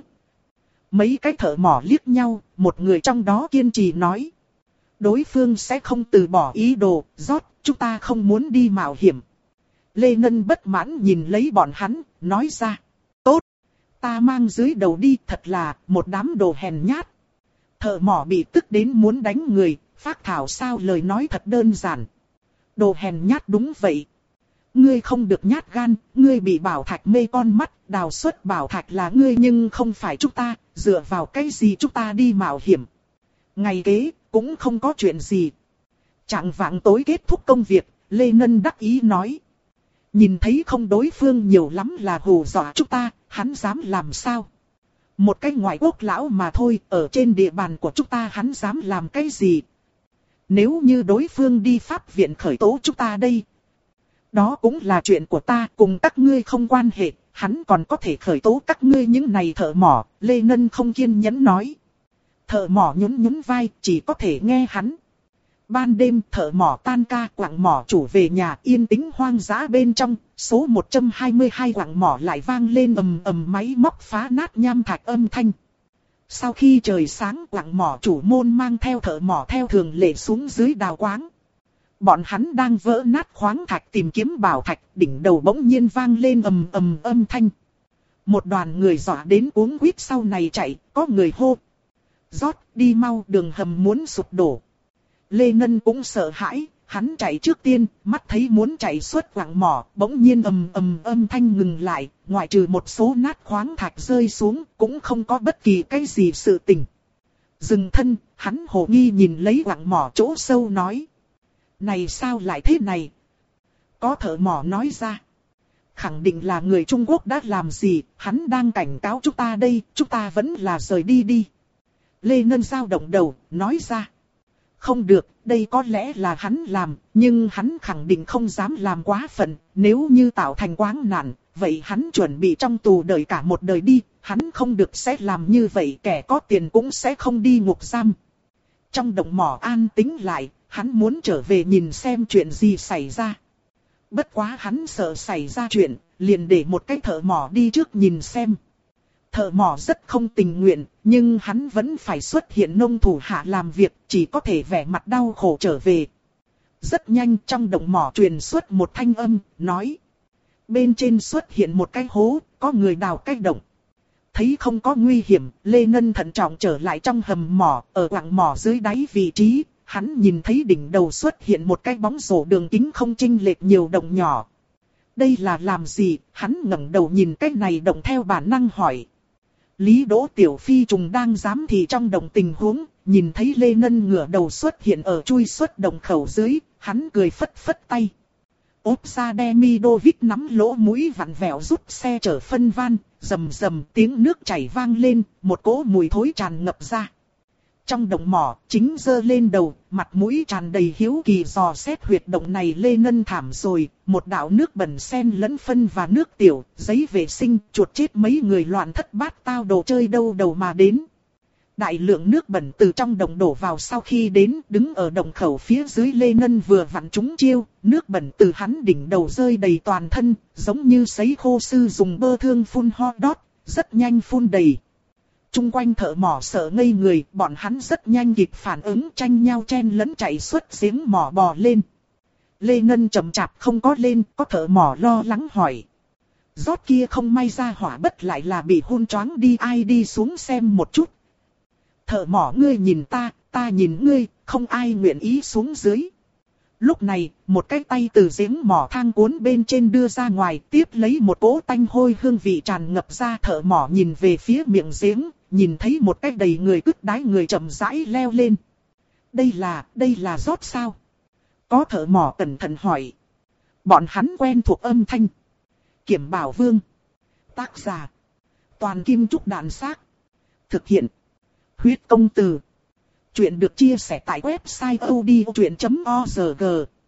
Mấy cái thợ mỏ liếc nhau, một người trong đó kiên trì nói. Đối phương sẽ không từ bỏ ý đồ, rót, chúng ta không muốn đi mạo hiểm. Lê Nân bất mãn nhìn lấy bọn hắn, nói ra. Tốt, ta mang dưới đầu đi, thật là một đám đồ hèn nhát. Thợ mỏ bị tức đến muốn đánh người, phác thảo sao lời nói thật đơn giản. Đồ hèn nhát đúng vậy. Ngươi không được nhát gan, ngươi bị bảo thạch mê con mắt, đào xuất bảo thạch là ngươi nhưng không phải chúng ta, dựa vào cái gì chúng ta đi mạo hiểm. Ngày kế, cũng không có chuyện gì. Trạng vạng tối kết thúc công việc, Lê Nân đắc ý nói. Nhìn thấy không đối phương nhiều lắm là hù dọa chúng ta, hắn dám làm sao? Một cái ngoại quốc lão mà thôi, ở trên địa bàn của chúng ta hắn dám làm cái gì? Nếu như đối phương đi pháp viện khởi tố chúng ta đây. Đó cũng là chuyện của ta, cùng các ngươi không quan hệ, hắn còn có thể khởi tố các ngươi những này thợ mỏ, Lê Nân không kiên nhẫn nói. Thợ mỏ nhún nhún vai, chỉ có thể nghe hắn. Ban đêm thợ mỏ tan ca, quặng mỏ chủ về nhà yên tĩnh hoang dã bên trong, số một trăm hai mươi hai quặng mỏ lại vang lên ầm ầm máy móc phá nát nham thạch âm thanh. Sau khi trời sáng quặng mỏ chủ môn mang theo thợ mỏ theo thường lệ xuống dưới đào quáng. Bọn hắn đang vỡ nát khoáng thạch tìm kiếm bảo thạch, đỉnh đầu bỗng nhiên vang lên ầm ầm âm thanh. Một đoàn người dọa đến cuống quýt sau này chạy, có người hô. Rót, đi mau, đường hầm muốn sụp đổ. Lê Nân cũng sợ hãi, hắn chạy trước tiên, mắt thấy muốn chạy suốt quặng mỏ, bỗng nhiên ầm ầm âm thanh ngừng lại, ngoại trừ một số nát khoáng thạch rơi xuống, cũng không có bất kỳ cái gì sự tình. Dừng thân, hắn hồ nghi nhìn lấy quặng mỏ chỗ sâu nói. Này sao lại thế này? Có thợ mỏ nói ra. khẳng định là người Trung Quốc đã làm gì, hắn đang cảnh cáo chúng ta đây, chúng ta vẫn là rời đi đi. Lê Nân dao động đầu, nói ra. Không được, đây có lẽ là hắn làm, nhưng hắn khẳng định không dám làm quá phận, nếu như tạo thành quáng nạn, vậy hắn chuẩn bị trong tù đợi cả một đời đi, hắn không được sẽ làm như vậy, kẻ có tiền cũng sẽ không đi ngục giam. Trong động mỏ an tĩnh lại, hắn muốn trở về nhìn xem chuyện gì xảy ra. Bất quá hắn sợ xảy ra chuyện, liền để một cái thợ mỏ đi trước nhìn xem. Thợ mỏ rất không tình nguyện, nhưng hắn vẫn phải xuất hiện nông thủ hạ làm việc, chỉ có thể vẻ mặt đau khổ trở về. Rất nhanh trong động mỏ truyền xuất một thanh âm, nói. Bên trên xuất hiện một cái hố, có người đào cái động. Thấy không có nguy hiểm, Lê Ngân thận trọng trở lại trong hầm mỏ, ở quặng mỏ dưới đáy vị trí, hắn nhìn thấy đỉnh đầu xuất hiện một cái bóng rổ đường kính không chênh lệch nhiều động nhỏ. Đây là làm gì? Hắn ngẩng đầu nhìn cái này động theo bản năng hỏi. Lý Đỗ Tiểu Phi trùng đang giám thị trong động tình huống, nhìn thấy Lê Ngân ngửa đầu xuất hiện ở chui xuất động khẩu dưới, hắn cười phất phất tay. Ốp ra Demidovic nắm lỗ mũi vặn vẹo rút xe chở phân van, rầm rầm tiếng nước chảy vang lên, một cỗ mùi thối tràn ngập ra. Trong động mỏ, chính giơ lên đầu, mặt mũi tràn đầy hiếu kỳ dò xét huyệt động này. Lê Ngân thảm rồi, một đạo nước bẩn xen lẫn phân và nước tiểu, giấy vệ sinh, chuột chết mấy người loạn thất bát tao đồ chơi đâu đầu mà đến. Đại lượng nước bẩn từ trong động đổ vào sau khi đến, đứng ở động khẩu phía dưới Lê Ngân vừa vặn trúng chiêu, nước bẩn từ hắn đỉnh đầu rơi đầy toàn thân, giống như sấy khô sư dùng bơ thương phun ho đót, rất nhanh phun đầy. Trung quanh thợ mỏ sợ ngây người, bọn hắn rất nhanh kịp phản ứng, tranh nhau chen lẫn chạy xuất giếng mỏ bò lên. Lê Ngân chậm chạp không có lên, có thợ mỏ lo lắng hỏi. Rót kia không may ra hỏa bất lại là bị hôn choáng đi, ai đi xuống xem một chút. Thợ mỏ ngươi nhìn ta, ta nhìn ngươi, không ai nguyện ý xuống dưới. Lúc này, một cái tay từ giếng mỏ thang cuốn bên trên đưa ra ngoài, tiếp lấy một cỗ tanh hôi hương vị tràn ngập ra. Thợ mỏ nhìn về phía miệng giếng, nhìn thấy một cái đầy người cứt đái người chậm rãi leo lên. Đây là, đây là rót sao? Có thợ mỏ cẩn thận hỏi. Bọn hắn quen thuộc âm thanh. Kiểm Bảo Vương. Tác giả. Toàn Kim Trúc Đạn Xác. Thực hiện. Huyết Công Từ. Chuyện được chia sẻ tại website odchuyện chấm org.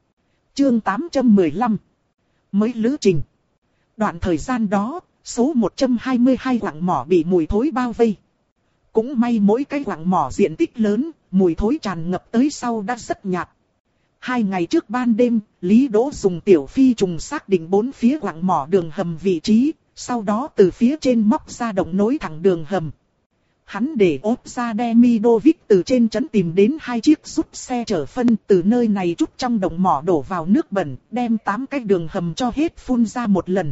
Chương tám trăm mười lăm. Mới lữ trình. Đoạn thời gian đó, số một trăm hai mươi hai quặng mỏ bị mùi thối bao vây. Cũng may mỗi cái quặng mỏ diện tích lớn, mùi thối tràn ngập tới sau đã rất nhạt. Hai ngày trước ban đêm, Lý Đỗ dùng tiểu phi trùng xác định bốn phía quặng mỏ đường hầm vị trí, sau đó từ phía trên móc ra động nối thẳng đường hầm. Hắn để ốp ra Demidovic từ trên trấn tìm đến hai chiếc rút xe chở phân, từ nơi này trút trong động mỏ đổ vào nước bẩn, đem tám cái đường hầm cho hết phun ra một lần.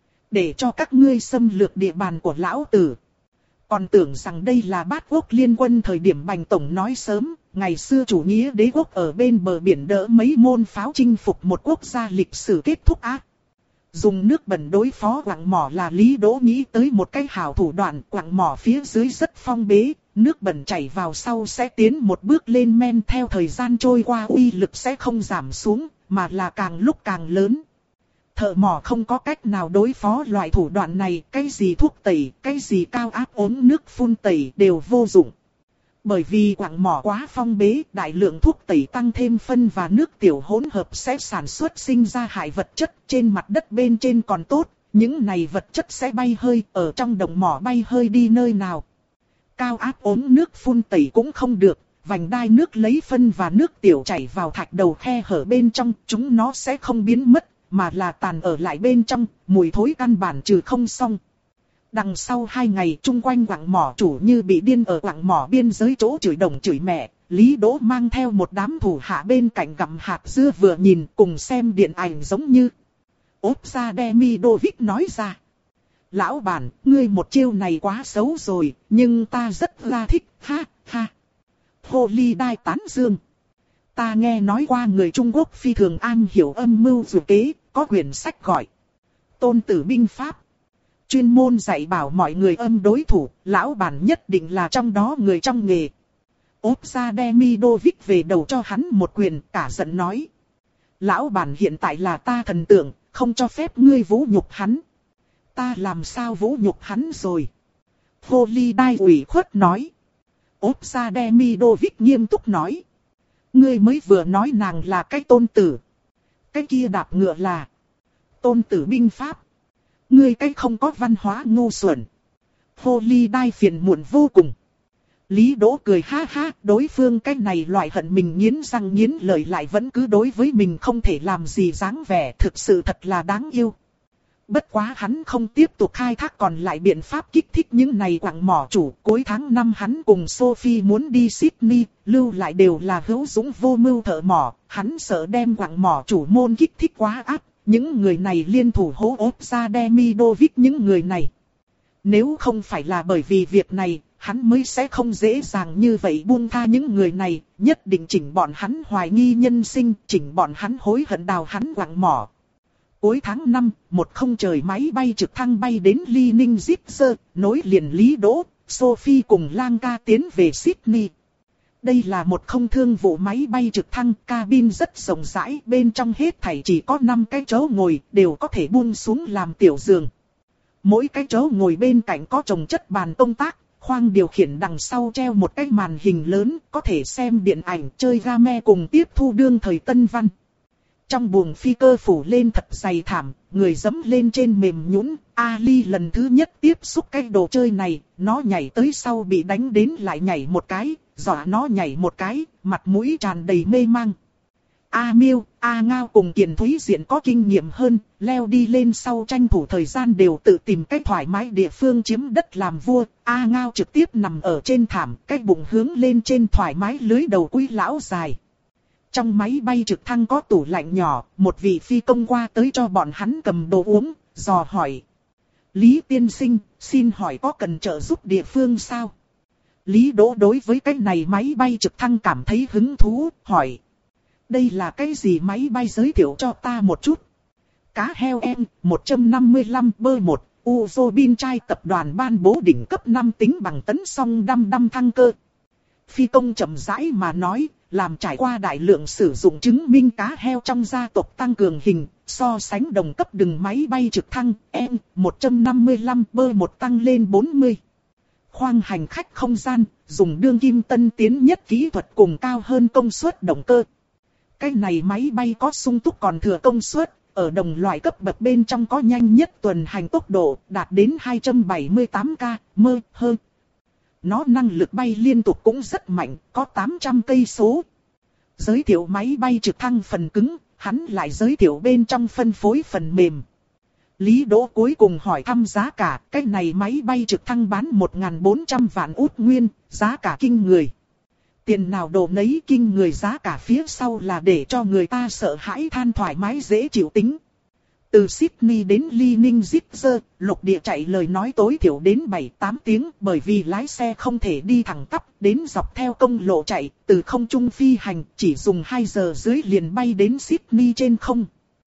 Để cho các ngươi xâm lược địa bàn của lão tử. Còn tưởng rằng đây là bát quốc liên quân thời điểm Bành Tổng nói sớm, ngày xưa chủ nghĩa đế quốc ở bên bờ biển đỡ mấy môn pháo chinh phục một quốc gia lịch sử kết thúc ác. Dùng nước bẩn đối phó quặng mỏ là Lý Đỗ nghĩ tới một cái hảo thủ đoạn. Quặng mỏ phía dưới rất phong bế, nước bẩn chảy vào sau sẽ tiến một bước lên men, theo thời gian trôi qua uy lực sẽ không giảm xuống, mà là càng lúc càng lớn. Thợ mỏ không có cách nào đối phó loại thủ đoạn này, cái gì thuốc tẩy, cái gì cao áp ống nước phun tẩy đều vô dụng. Bởi vì quặng mỏ quá phong bế, đại lượng thuốc tẩy tăng thêm phân và nước tiểu hỗn hợp sẽ sản xuất sinh ra hại vật chất. Trên mặt đất bên trên còn tốt, những này vật chất sẽ bay hơi, ở trong đồng mỏ bay hơi đi nơi nào. Cao áp ống nước phun tẩy cũng không được, vành đai nước lấy phân và nước tiểu chảy vào thạch đầu khe hở bên trong, chúng nó sẽ không biến mất, mà là tàn ở lại bên trong, mùi thối căn bản trừ không xong. Đằng sau hai ngày chung quanh quặng mỏ chủ như bị điên ở quặng mỏ biên giới chỗ chửi đồng chửi mẹ, Lý Đỗ mang theo một đám thủ hạ bên cạnh gặm hạt dưa vừa nhìn cùng xem điện ảnh giống như. Ốp ra Demidovic nói ra. Lão bản, ngươi một chiêu này quá xấu rồi, nhưng ta rất là thích, ha, ha. Hồ Ly Đai tán dương. Ta nghe nói qua người Trung Quốc phi thường am hiểu âm mưu dự kế, có quyển sách gọi Tôn Tử Binh Pháp. Chuyên môn dạy bảo mọi người âm đối thủ, lão bản nhất định là trong đó người trong nghề. Ốp ra Demidovic về đầu cho hắn một quyền, cả giận nói. Lão bản hiện tại là ta thần tượng, không cho phép ngươi vũ nhục hắn. Ta làm sao vũ nhục hắn rồi? Holiday ủy khuất nói. Ốp ra Demidovic nghiêm túc nói. Ngươi mới vừa nói nàng là cái tôn tử. Cái kia đạp ngựa là tôn tử binh pháp. Ngươi cái không có văn hóa ngu xuẩn. Holiday phiền muộn vô cùng. Lý Đỗ cười ha ha, đối phương cái này loại hận mình nghiến răng nghiến lợi lại vẫn cứ đối với mình không thể làm gì dáng vẻ, thực sự thật là đáng yêu. Bất quá hắn không tiếp tục khai thác còn lại biện pháp kích thích những này quặng mỏ chủ. Cuối tháng năm hắn cùng Sophie muốn đi Sydney, lưu lại đều là hữu dũng vô mưu thợ mỏ. Hắn sợ đem quặng mỏ chủ môn kích thích quá áp, những người này liên thủ hố ốp ra Demidovic những người này. Nếu không phải là bởi vì việc này, hắn mới sẽ không dễ dàng như vậy buông tha những người này, nhất định chỉnh bọn hắn hoài nghi nhân sinh, chỉnh bọn hắn hối hận đào hắn quặng mỏ. Cuối tháng năm, một không trời máy bay trực thăng bay đến Ly Ninh Zipser, nối liền Lý Đỗ, Sophie cùng Lang Ca tiến về Sydney. Đây là một không thương vụ máy bay trực thăng, cabin rất rộng rãi, bên trong hết thảy chỉ có năm cái chỗ ngồi, đều có thể buông xuống làm tiểu giường. Mỗi cái chỗ ngồi bên cạnh có chồng chất bàn công tác, khoang điều khiển đằng sau treo một cái màn hình lớn, có thể xem điện ảnh, chơi game cùng tiếp thu đương thời tân văn. Trong buồng phi cơ phủ lên thật dày thảm, người dẫm lên trên mềm nhũn. Ali lần thứ nhất tiếp xúc cái đồ chơi này, nó nhảy tới sau bị đánh đến lại nhảy một cái, dọa nó nhảy một cái, mặt mũi tràn đầy mê mang. A Miêu, A Ngao cùng Kiền Thúy Diện có kinh nghiệm hơn, leo đi lên sau tranh thủ thời gian đều tự tìm cách thoải mái địa phương chiếm đất làm vua. A Ngao trực tiếp nằm ở trên thảm, cái bụng hướng lên trên thoải mái lưới đầu quý lão dài. Trong máy bay trực thăng có tủ lạnh nhỏ, một vị phi công qua tới cho bọn hắn cầm đồ uống, dò hỏi. Lý tiên sinh, xin hỏi có cần trợ giúp địa phương sao? Lý Đỗ đối với cái này máy bay trực thăng cảm thấy hứng thú, hỏi. Đây là cái gì máy bay giới thiệu cho ta một chút? Cá heo em, một trăm năm mươi lăm bơ một, Uzobin trai tập đoàn ban bố đỉnh cấp năm tính bằng tấn song đăm đăm thăng cơ. Phi công chậm rãi mà nói, làm trải qua đại lượng sử dụng chứng minh cá heo trong gia tộc tăng cường hình, so sánh đồng cấp đường máy bay trực thăng, em, một trăm năm mươi lăm bơ một tăng lên bốn mươi. Khoang hành khách không gian, dùng đương kim tân tiến nhất kỹ thuật cùng cao hơn công suất động cơ. Cái này máy bay có sung túc còn thừa công suất, ở đồng loại cấp bậc bên trong có nhanh nhất tuần hành tốc độ, đạt đến hai trăm bảy mươi tám ki lô mét. Nó năng lực bay liên tục cũng rất mạnh, có tám trăm cây số. Giới thiệu máy bay trực thăng phần cứng, hắn lại giới thiệu bên trong phân phối phần mềm. Lý Đỗ cuối cùng hỏi thăm giá cả, cái này máy bay trực thăng bán một nghìn bốn trăm vạn út nguyên, giá cả kinh người. Tiền nào đồ nấy kinh người, giá cả phía sau là để cho người ta sợ hãi than thoải mái dễ chịu tính. Từ Sydney đến Ly Ninh Zipser, lục địa chạy lời nói tối thiểu đến bảy tám tiếng, bởi vì lái xe không thể đi thẳng tắp, đến dọc theo công lộ chạy, từ không trung phi hành, chỉ dùng hai giờ dưới liền bay đến Sydney trên không.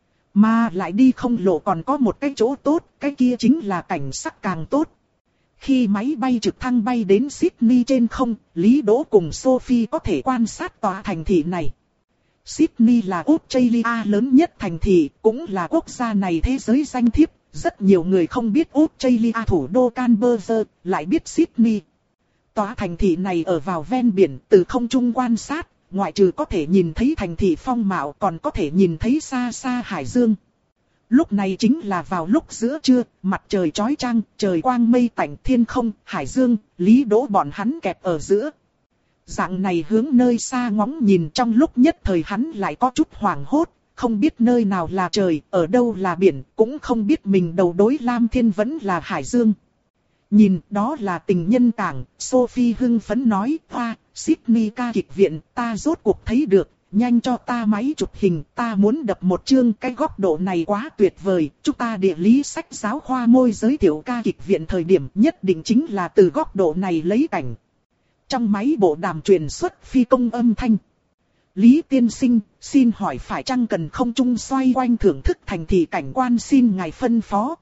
Mà lại đi không lộ còn có một cái chỗ tốt, cái kia chính là cảnh sắc càng tốt. Khi máy bay trực thăng bay đến Sydney trên không, Lý Đỗ cùng Sophie có thể quan sát tòa thành thị này. Sydney là Australia lớn nhất thành thị, cũng là quốc gia này thế giới danh thiếp. Rất nhiều người không biết Australia thủ đô Canberra, lại biết Sydney. Tòa thành thị này ở vào ven biển, từ không trung quan sát, ngoại trừ có thể nhìn thấy thành thị phong mạo còn có thể nhìn thấy xa xa hải dương. Lúc này chính là vào lúc giữa trưa, mặt trời chói chang, trời quang mây tạnh, thiên không, hải dương, Lý Đỗ bọn hắn kẹp ở giữa. Dạng này hướng nơi xa ngóng nhìn, trong lúc nhất thời hắn lại có chút hoảng hốt, không biết nơi nào là trời, ở đâu là biển, cũng không biết mình đầu đối Lam Thiên vẫn là hải dương. Nhìn, đó là tình nhân cảng, Sophie hưng phấn nói, hoa, Sydney ca kịch viện, ta rốt cuộc thấy được, nhanh cho ta máy chụp hình, ta muốn đập một chương, cái góc độ này quá tuyệt vời, chúng ta địa lý sách giáo khoa môi giới thiệu ca kịch viện thời điểm nhất định chính là từ góc độ này lấy cảnh. Trong máy bộ đàm truyền xuất phi công âm thanh. Lý tiên sinh, xin hỏi phải chăng cần không trung xoay quanh thưởng thức thành thị cảnh quan, xin ngài phân phó.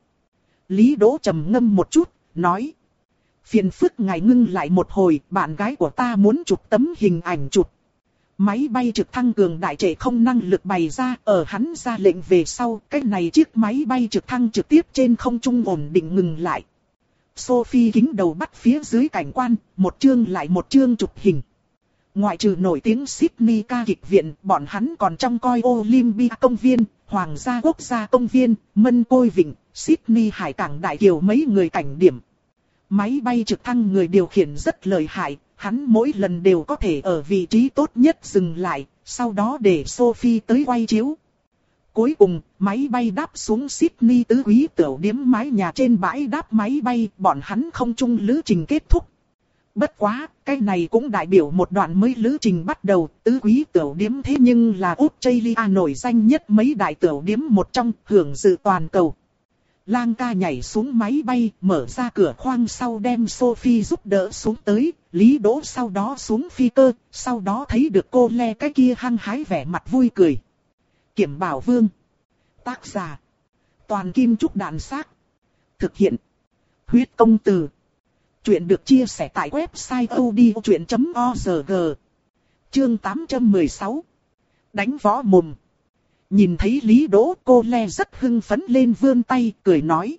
Lý Đỗ trầm ngâm một chút, nói. Phiền phức ngài ngưng lại một hồi, bạn gái của ta muốn chụp tấm hình ảnh chụp. máy bay trực thăng cường đại trệ không năng lực bày ra, ở hắn ra lệnh về sau, cái này chiếc máy bay trực thăng trực tiếp trên không trung ổn định ngừng lại. Sophie kính đầu bắt phía dưới cảnh quan, một chương lại một chương chụp hình. Ngoại trừ nổi tiếng Sydney ca kịch viện, bọn hắn còn trong coi Olympia công viên, Hoàng gia quốc gia công viên, Mân Côi Vịnh, Sydney hải cảng đại kiều mấy người cảnh điểm. Máy bay trực thăng người điều khiển rất lợi hại, hắn mỗi lần đều có thể ở vị trí tốt nhất dừng lại, sau đó để Sophie tới quay chiếu. Cuối cùng, máy bay đáp xuống Sydney tứ quý tiểu điếm mái nhà trên bãi đáp máy bay, bọn hắn không chung lữ trình kết thúc. Bất quá, cái này cũng đại biểu một đoạn mới lữ trình bắt đầu, tứ quý tiểu điếm thế nhưng là Australia nổi danh nhất mấy đại tiểu điếm một trong, hưởng dự toàn cầu. Lang ca nhảy xuống máy bay, mở ra cửa khoang sau đem Sophie giúp đỡ xuống tới, Lý Đỗ sau đó xuống phi cơ, sau đó thấy được cô Le cái kia hăng hái vẻ mặt vui cười. Kiểm Bảo Vương. Tác giả. Toàn Kim Trúc Đạn Xác. Thực hiện. Huyết Công Từ. Chuyện được chia sẻ tại website odchuyện chấm org. Chương tám trăm mười sáu. Đánh võ mồm. Nhìn thấy Lý Đỗ, cô Le rất hưng phấn lên vươn tay, cười nói.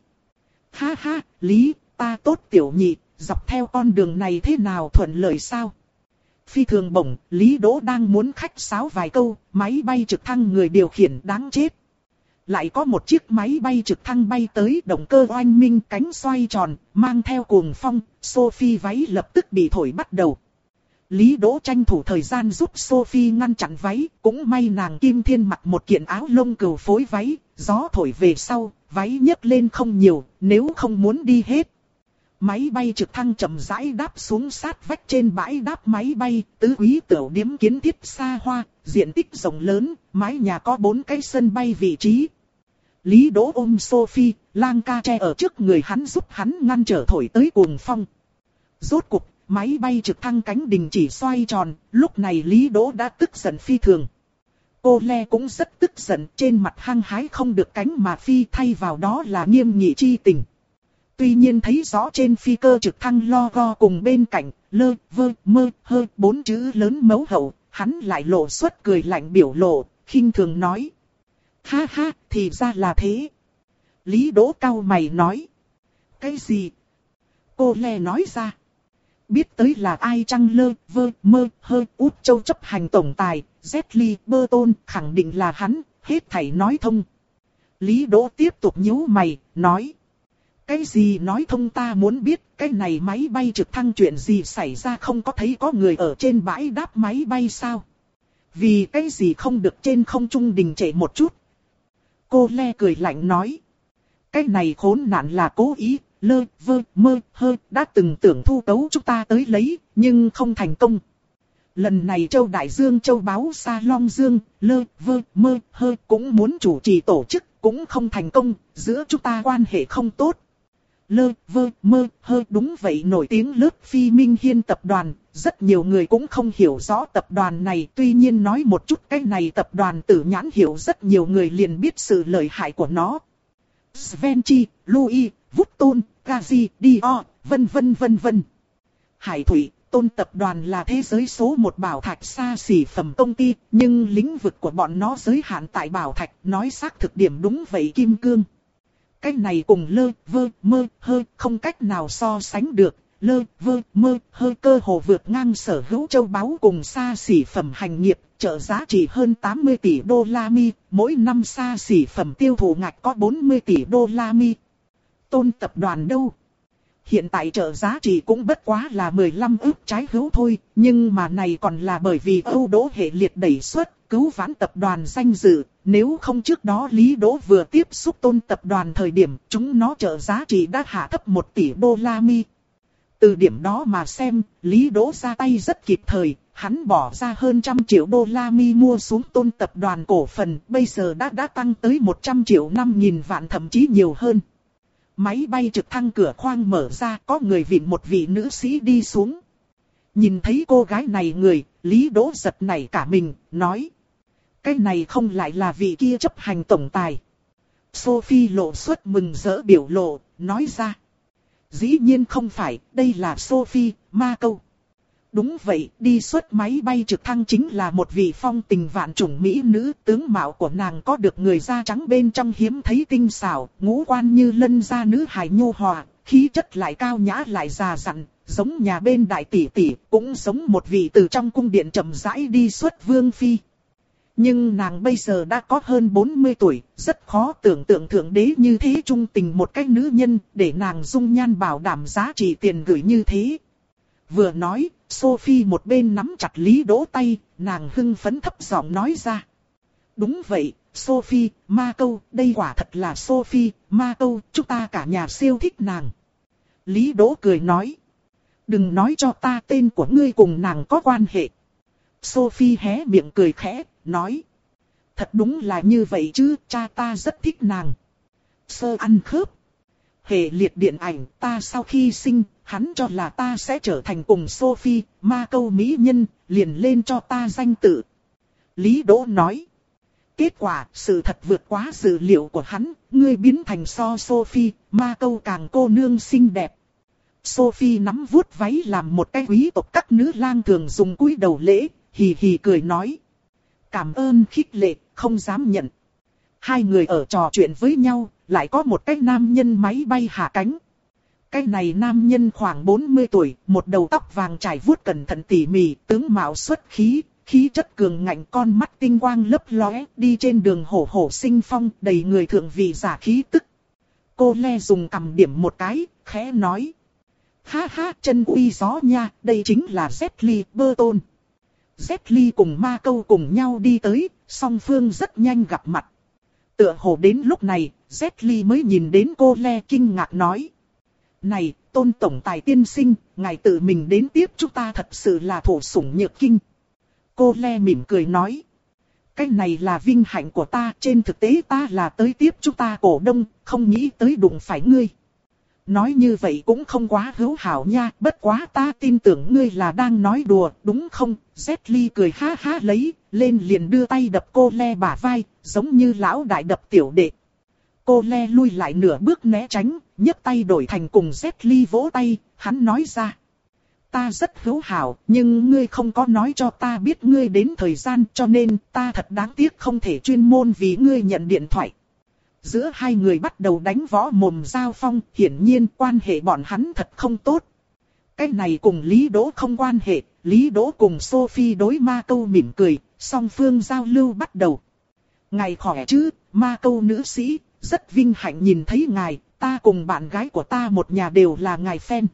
Ha ha, Lý, ta tốt tiểu nhị, dọc theo con đường này thế nào thuận lợi sao? Phi thường bổng, Lý Đỗ đang muốn khách sáo vài câu, máy bay trực thăng người điều khiển đáng chết. Lại có một chiếc máy bay trực thăng bay tới, động cơ oanh minh, cánh xoay tròn, mang theo cuồng phong, Sophie váy lập tức bị thổi bắt đầu. Lý Đỗ tranh thủ thời gian giúp Sophie ngăn chặn váy, cũng may nàng Kim Thiên mặc một kiện áo lông cừu phối váy, gió thổi về sau, váy nhấc lên không nhiều, nếu không muốn đi hết. Máy bay trực thăng chậm rãi đáp xuống sát vách trên bãi đáp máy bay, tứ quý tiểu điếm kiến thiết xa hoa, diện tích rộng lớn, mái nhà có bốn cái sân bay vị trí. Lý Đỗ ôm Sophie, Lang ca che ở trước người hắn giúp hắn ngăn trở thổi tới cuồng phong. Rốt cục, máy bay trực thăng cánh đình chỉ xoay tròn, lúc này Lý Đỗ đã tức giận phi thường. Cô Le cũng rất tức giận, trên mặt hăng hái không được cánh mà phi, thay vào đó là nghiêm nghị chi tình. Tuy nhiên thấy rõ trên phi cơ trực thăng logo cùng bên cạnh, lơ, vơ, mơ, hơ, bốn chữ lớn mấu hậu, hắn lại lộ xuất cười lạnh biểu lộ, khinh thường nói. Ha ha, thì ra là thế. Lý Đỗ cau mày nói. Cái gì? Cô Le nói ra. Biết tới là ai chăng lơ, vơ, mơ, hơ, út châu chấp hành tổng tài, Zetli, Burton, khẳng định là hắn, hết thảy nói thông. Lý Đỗ tiếp tục nhíu mày, nói. Cái gì nói thông ta muốn biết, cái này máy bay trực thăng chuyện gì xảy ra, không có thấy có người ở trên bãi đáp máy bay sao? Vì cái gì không được trên không trung đình trệ một chút? Cô Le cười lạnh nói. Cái này khốn nạn là cố ý, lơ, vơ, mơ, hơ, đã từng tưởng thu cấu chúng ta tới lấy, nhưng không thành công. Lần này Châu Đại Dương Châu Báo Sa Long Dương, lơ, vơ, mơ, hơ cũng muốn chủ trì tổ chức, cũng không thành công, giữa chúng ta quan hệ không tốt. Lơ, vơ, mơ, hơ đúng vậy, nổi tiếng lớp Phi Minh Hiên tập đoàn, rất nhiều người cũng không hiểu rõ tập đoàn này, tuy nhiên nói một chút cái này tập đoàn Tử Nhãn hiểu rất nhiều người liền biết sự lợi hại của nó. Svenchi, Louis, Vuitton, Gazi, Dior, vân vân vân vân. Hải Thủy, Tôn tập đoàn là thế giới số một bảo thạch xa xỉ phẩm công ty, nhưng lĩnh vực của bọn nó giới hạn tại bảo thạch, nói xác thực điểm đúng vậy kim cương. Cái này cùng lơ, vơ, mơ, hơ không cách nào so sánh được, lơ, vơ, mơ, hơ cơ hồ vượt ngang sở hữu châu báu cùng xa xỉ phẩm hành nghiệp, trợ giá trị hơn tám mươi tỷ đô la Mi, mỗi năm xa xỉ phẩm tiêu thụ ngạch có bốn mươi tỷ đô la Mi. Tôn tập đoàn đâu? Hiện tại trợ giá trị cũng bất quá là mười lăm ức trái hữu thôi, nhưng mà này còn là bởi vì Âu Đỗ hệ liệt đẩy xuất, cứu vãn tập đoàn danh dự, nếu không trước đó Lý Đỗ vừa tiếp xúc Tôn tập đoàn thời điểm, chúng nó trợ giá trị đã hạ thấp một tỷ đô la Mi. Từ điểm đó mà xem, Lý Đỗ ra tay rất kịp thời, hắn bỏ ra hơn trăm triệu đô la Mi mua xuống Tôn tập đoàn cổ phần, bây giờ đã đã tăng tới một trăm triệu năm nghìn vạn thậm chí nhiều hơn. Máy bay trực thăng cửa khoang mở ra, có người vịn một vị nữ sĩ đi xuống. Nhìn thấy cô gái này người, Lý Đỗ giật nảy cả mình, nói. Cái này không lại là vị kia chấp hành tổng tài. Sophie lộ xuất mừng rỡ biểu lộ, nói ra. Dĩ nhiên không phải, đây là Sophie, ma câu. Đúng vậy, đi xuất máy bay trực thăng chính là một vị phong tình vạn trùng mỹ nữ. Tướng mạo của nàng có được người da trắng bên trong hiếm thấy tinh xảo, ngũ quan như lân da nữ hài nhu hòa, khí chất lại cao nhã lại già dặn, giống nhà bên đại tỷ tỷ, cũng giống một vị từ trong cung điện chậm rãi đi xuất vương phi. Nhưng nàng bây giờ đã có hơn bốn mươi tuổi, rất khó tưởng tượng thượng đế như thế trung tình một cái nữ nhân, để nàng dung nhan bảo đảm giá trị tiền gửi như thế. Vừa nói, Sophie một bên nắm chặt Lý Đỗ tay, nàng hưng phấn thấp giọng nói ra. Đúng vậy, Sophie, Ma Câu, đây quả thật là Sophie, Ma Câu, chúng ta cả nhà siêu thích nàng. Lý Đỗ cười nói. Đừng nói cho ta tên của ngươi cùng nàng có quan hệ. Sophie hé miệng cười khẽ, nói. Thật đúng là như vậy chứ, cha ta rất thích nàng. Sơ ăn khớp. Hệ liệt điện ảnh, ta sau khi sinh, hắn cho là ta sẽ trở thành cùng Sophie, Ma Câu mỹ nhân, liền lên cho ta danh tự. Lý Đỗ nói. Kết quả, sự thật vượt quá dự liệu của hắn, ngươi biến thành so Sophie, Ma Câu càng cô nương xinh đẹp. Sophie nắm vuốt váy làm một cái quý tộc các nữ lang thường dùng cúi đầu lễ, hì hì cười nói. Cảm ơn khích lệ, không dám nhận. Hai người ở trò chuyện với nhau, lại có một cái nam nhân máy bay hạ cánh. Cái này nam nhân khoảng bốn mươi tuổi, một đầu tóc vàng trải vuốt cẩn thận tỉ mỉ, tướng mạo xuất khí, khí chất cường ngạnh, con mắt tinh quang lấp lóe, đi trên đường hổ hổ sinh phong, đầy người thượng vị giả khí tức. Cô Le dùng cằm điểm một cái, khẽ nói. Ha ha, chân uy gió nha, đây chính là Zetli Burton. Zetli cùng Ma Câu cùng nhau đi tới, song phương rất nhanh gặp mặt. Tựa hồ đến lúc này, Zetli mới nhìn đến cô Le kinh ngạc nói. Này, Tôn tổng tài tiên sinh, ngài tự mình đến tiếp chúng ta thật sự là thổ sủng nhược kinh. Cô Le mỉm cười nói. Cái này là vinh hạnh của ta, trên thực tế ta là tới tiếp chúng ta cổ đông, không nghĩ tới đụng phải ngươi. Nói như vậy cũng không quá hữu hảo nha, bất quá ta tin tưởng ngươi là đang nói đùa, đúng không? Zetli cười ha ha lấy, lên liền đưa tay đập cô Le bả vai, giống như lão đại đập tiểu đệ. Cô Le lui lại nửa bước né tránh, nhấc tay đổi thành cùng Zetli vỗ tay, hắn nói ra. Ta rất hữu hảo, nhưng ngươi không có nói cho ta biết ngươi đến thời gian, cho nên ta thật đáng tiếc không thể chuyên môn vì ngươi nhận điện thoại. Giữa hai người bắt đầu đánh võ mồm giao phong, hiển nhiên quan hệ bọn hắn thật không tốt. Cái này cùng Lý Đỗ không quan hệ, Lý Đỗ cùng Sophie đối Ma Câu mỉm cười, song phương giao lưu bắt đầu. Ngài khỏe chứ, Ma Câu nữ sĩ, rất vinh hạnh nhìn thấy ngài, ta cùng bạn gái của ta một nhà đều là ngài fan.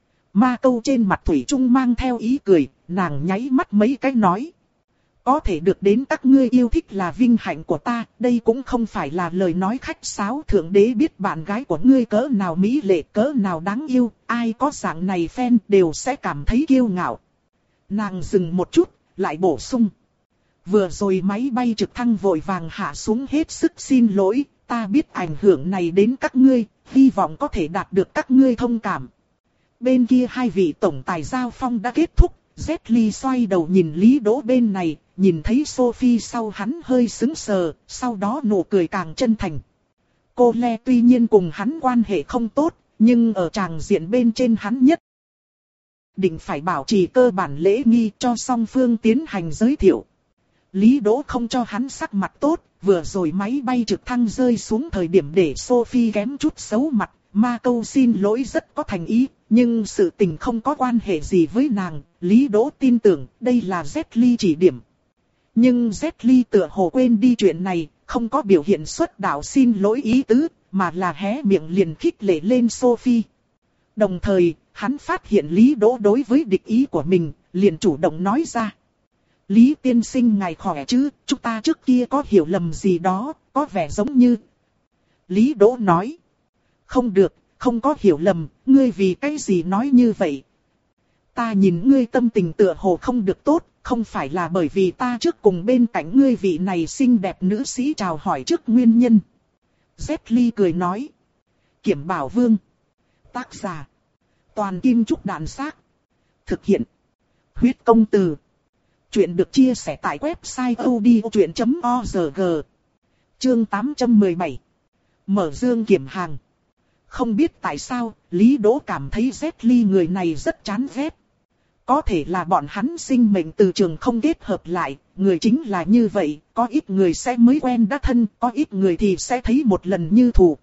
Ma Câu trên mặt thủy chung mang theo ý cười, nàng nháy mắt mấy cái nói. Có thể được đến các ngươi yêu thích là vinh hạnh của ta, đây cũng không phải là lời nói khách sáo. Thượng đế biết bạn gái của ngươi cỡ nào mỹ lệ, cỡ nào đáng yêu, ai có dạng này fan đều sẽ cảm thấy kiêu ngạo. Nàng dừng một chút, lại bổ sung. Vừa rồi máy bay trực thăng vội vàng hạ xuống, hết sức xin lỗi, ta biết ảnh hưởng này đến các ngươi, hy vọng có thể đạt được các ngươi thông cảm. Bên kia hai vị tổng tài giao phong đã kết thúc. Zetli xoay đầu nhìn Lý Đỗ bên này, nhìn thấy Sophie sau hắn hơi sững sờ, sau đó nụ cười càng chân thành. Cô Le tuy nhiên cùng hắn quan hệ không tốt, nhưng ở tràng diện bên trên hắn nhất định phải bảo trì cơ bản lễ nghi cho song phương tiến hành giới thiệu. Lý Đỗ không cho hắn sắc mặt tốt, vừa rồi máy bay trực thăng rơi xuống thời điểm để Sophie kém chút xấu mặt, Ma Câu xin lỗi rất có thành ý. Nhưng sự tình không có quan hệ gì với nàng, Lý Đỗ tin tưởng đây là Zetli chỉ điểm. Nhưng Zetli tựa hồ quên đi chuyện này, không có biểu hiện xuất đạo xin lỗi ý tứ, mà là hé miệng liền khích lệ lên Sophie. Đồng thời, hắn phát hiện Lý Đỗ đối với địch ý của mình, liền chủ động nói ra. Lý tiên sinh ngài khỏe chứ, chúng ta trước kia có hiểu lầm gì đó, có vẻ giống như... Lý Đỗ nói. Không được. Không có hiểu lầm, ngươi vì cái gì nói như vậy? Ta nhìn ngươi tâm tình tựa hồ không được tốt, không phải là bởi vì ta trước cùng bên cạnh ngươi vị này xinh đẹp nữ sĩ chào hỏi trước nguyên nhân. Zetli cười nói. Kiểm Bảo Vương. Tác giả. Toàn Kim Trúc Đàn Xác. Thực hiện. Huyết Công Từ. Chuyện được chia sẻ tại website odchuyện chấm org. Chương tám trăm mười bảy. Mở dương kiểm hàng. Không biết tại sao, Lý Đỗ cảm thấy Zetli người này rất chán ghét. có thể là bọn hắn sinh mệnh từ trường không kết hợp lại, người chính là như vậy, có ít người sẽ mới quen đã thân, có ít người thì sẽ thấy một lần như thù.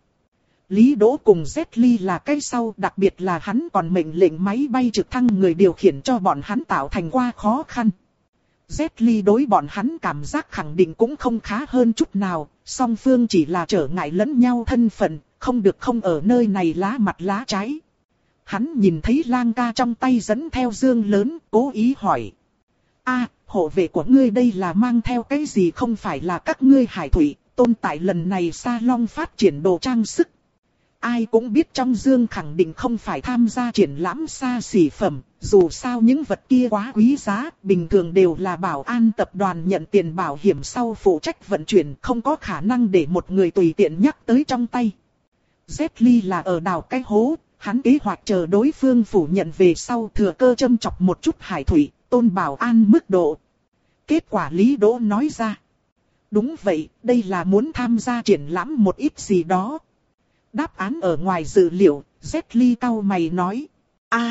Lý Đỗ cùng Jet Li là cái sau, đặc biệt là hắn còn mệnh lệnh máy bay trực thăng người điều khiển cho bọn hắn tạo thành qua khó khăn. Jet Li đối bọn hắn cảm giác khẳng định cũng không khá hơn chút nào, song phương chỉ là trở ngại lẫn nhau thân phận, không được không ở nơi này lá mặt lá trái. Hắn nhìn thấy Lang ca trong tay dẫn theo dương lớn, cố ý hỏi. A, hộ vệ của ngươi đây là mang theo cái gì, không phải là các ngươi hải thủy, Tôn tại lần này salon phát triển đồ trang sức. Ai cũng biết trong dương khẳng định không phải tham gia triển lãm xa xỉ phẩm, dù sao những vật kia quá quý giá, bình thường đều là bảo an tập đoàn nhận tiền bảo hiểm sau phụ trách vận chuyển, không có khả năng để một người tùy tiện nhắc tới trong tay. Jet Li là ở đào cái hố, hắn kế hoạch chờ đối phương phủ nhận về sau thừa cơ châm chọc một chút hải thủy, Tôn bảo an mức độ. Kết quả Lý Đỗ nói ra. Đúng vậy, đây là muốn tham gia triển lãm một ít gì đó. Đáp án ở ngoài dự liệu, Jet Li cau mày nói. a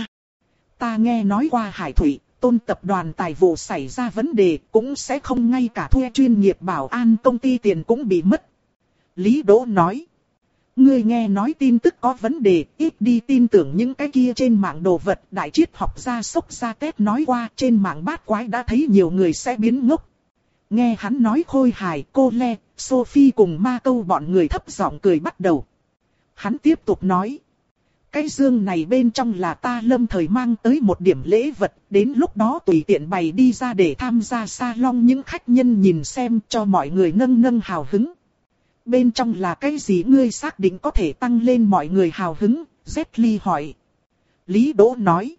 ta nghe nói qua hải thủy, Tôn tập đoàn tài vụ xảy ra vấn đề, cũng sẽ không ngay cả thuê chuyên nghiệp bảo an công ty tiền cũng bị mất. Lý Đỗ nói. Ngươi nghe nói tin tức có vấn đề, ít đi tin tưởng những cái kia trên mạng đồ vật. Đại triết học gia Sốc Gia Tét nói qua, trên mạng bát quái đã thấy nhiều người sẽ biến ngốc. Nghe hắn nói khôi hài, cô Le, Sophie cùng Ma Câu bọn người thấp giọng cười bắt đầu. Hắn tiếp tục nói. Cái dương này bên trong là ta lâm thời mang tới một điểm lễ vật, đến lúc đó tùy tiện bày đi ra để tham gia salon những khách nhân nhìn xem, cho mọi người nâng nâng hào hứng. Bên trong là cái gì ngươi xác định có thể tăng lên mọi người hào hứng? Jet Li hỏi. Lý Đỗ nói.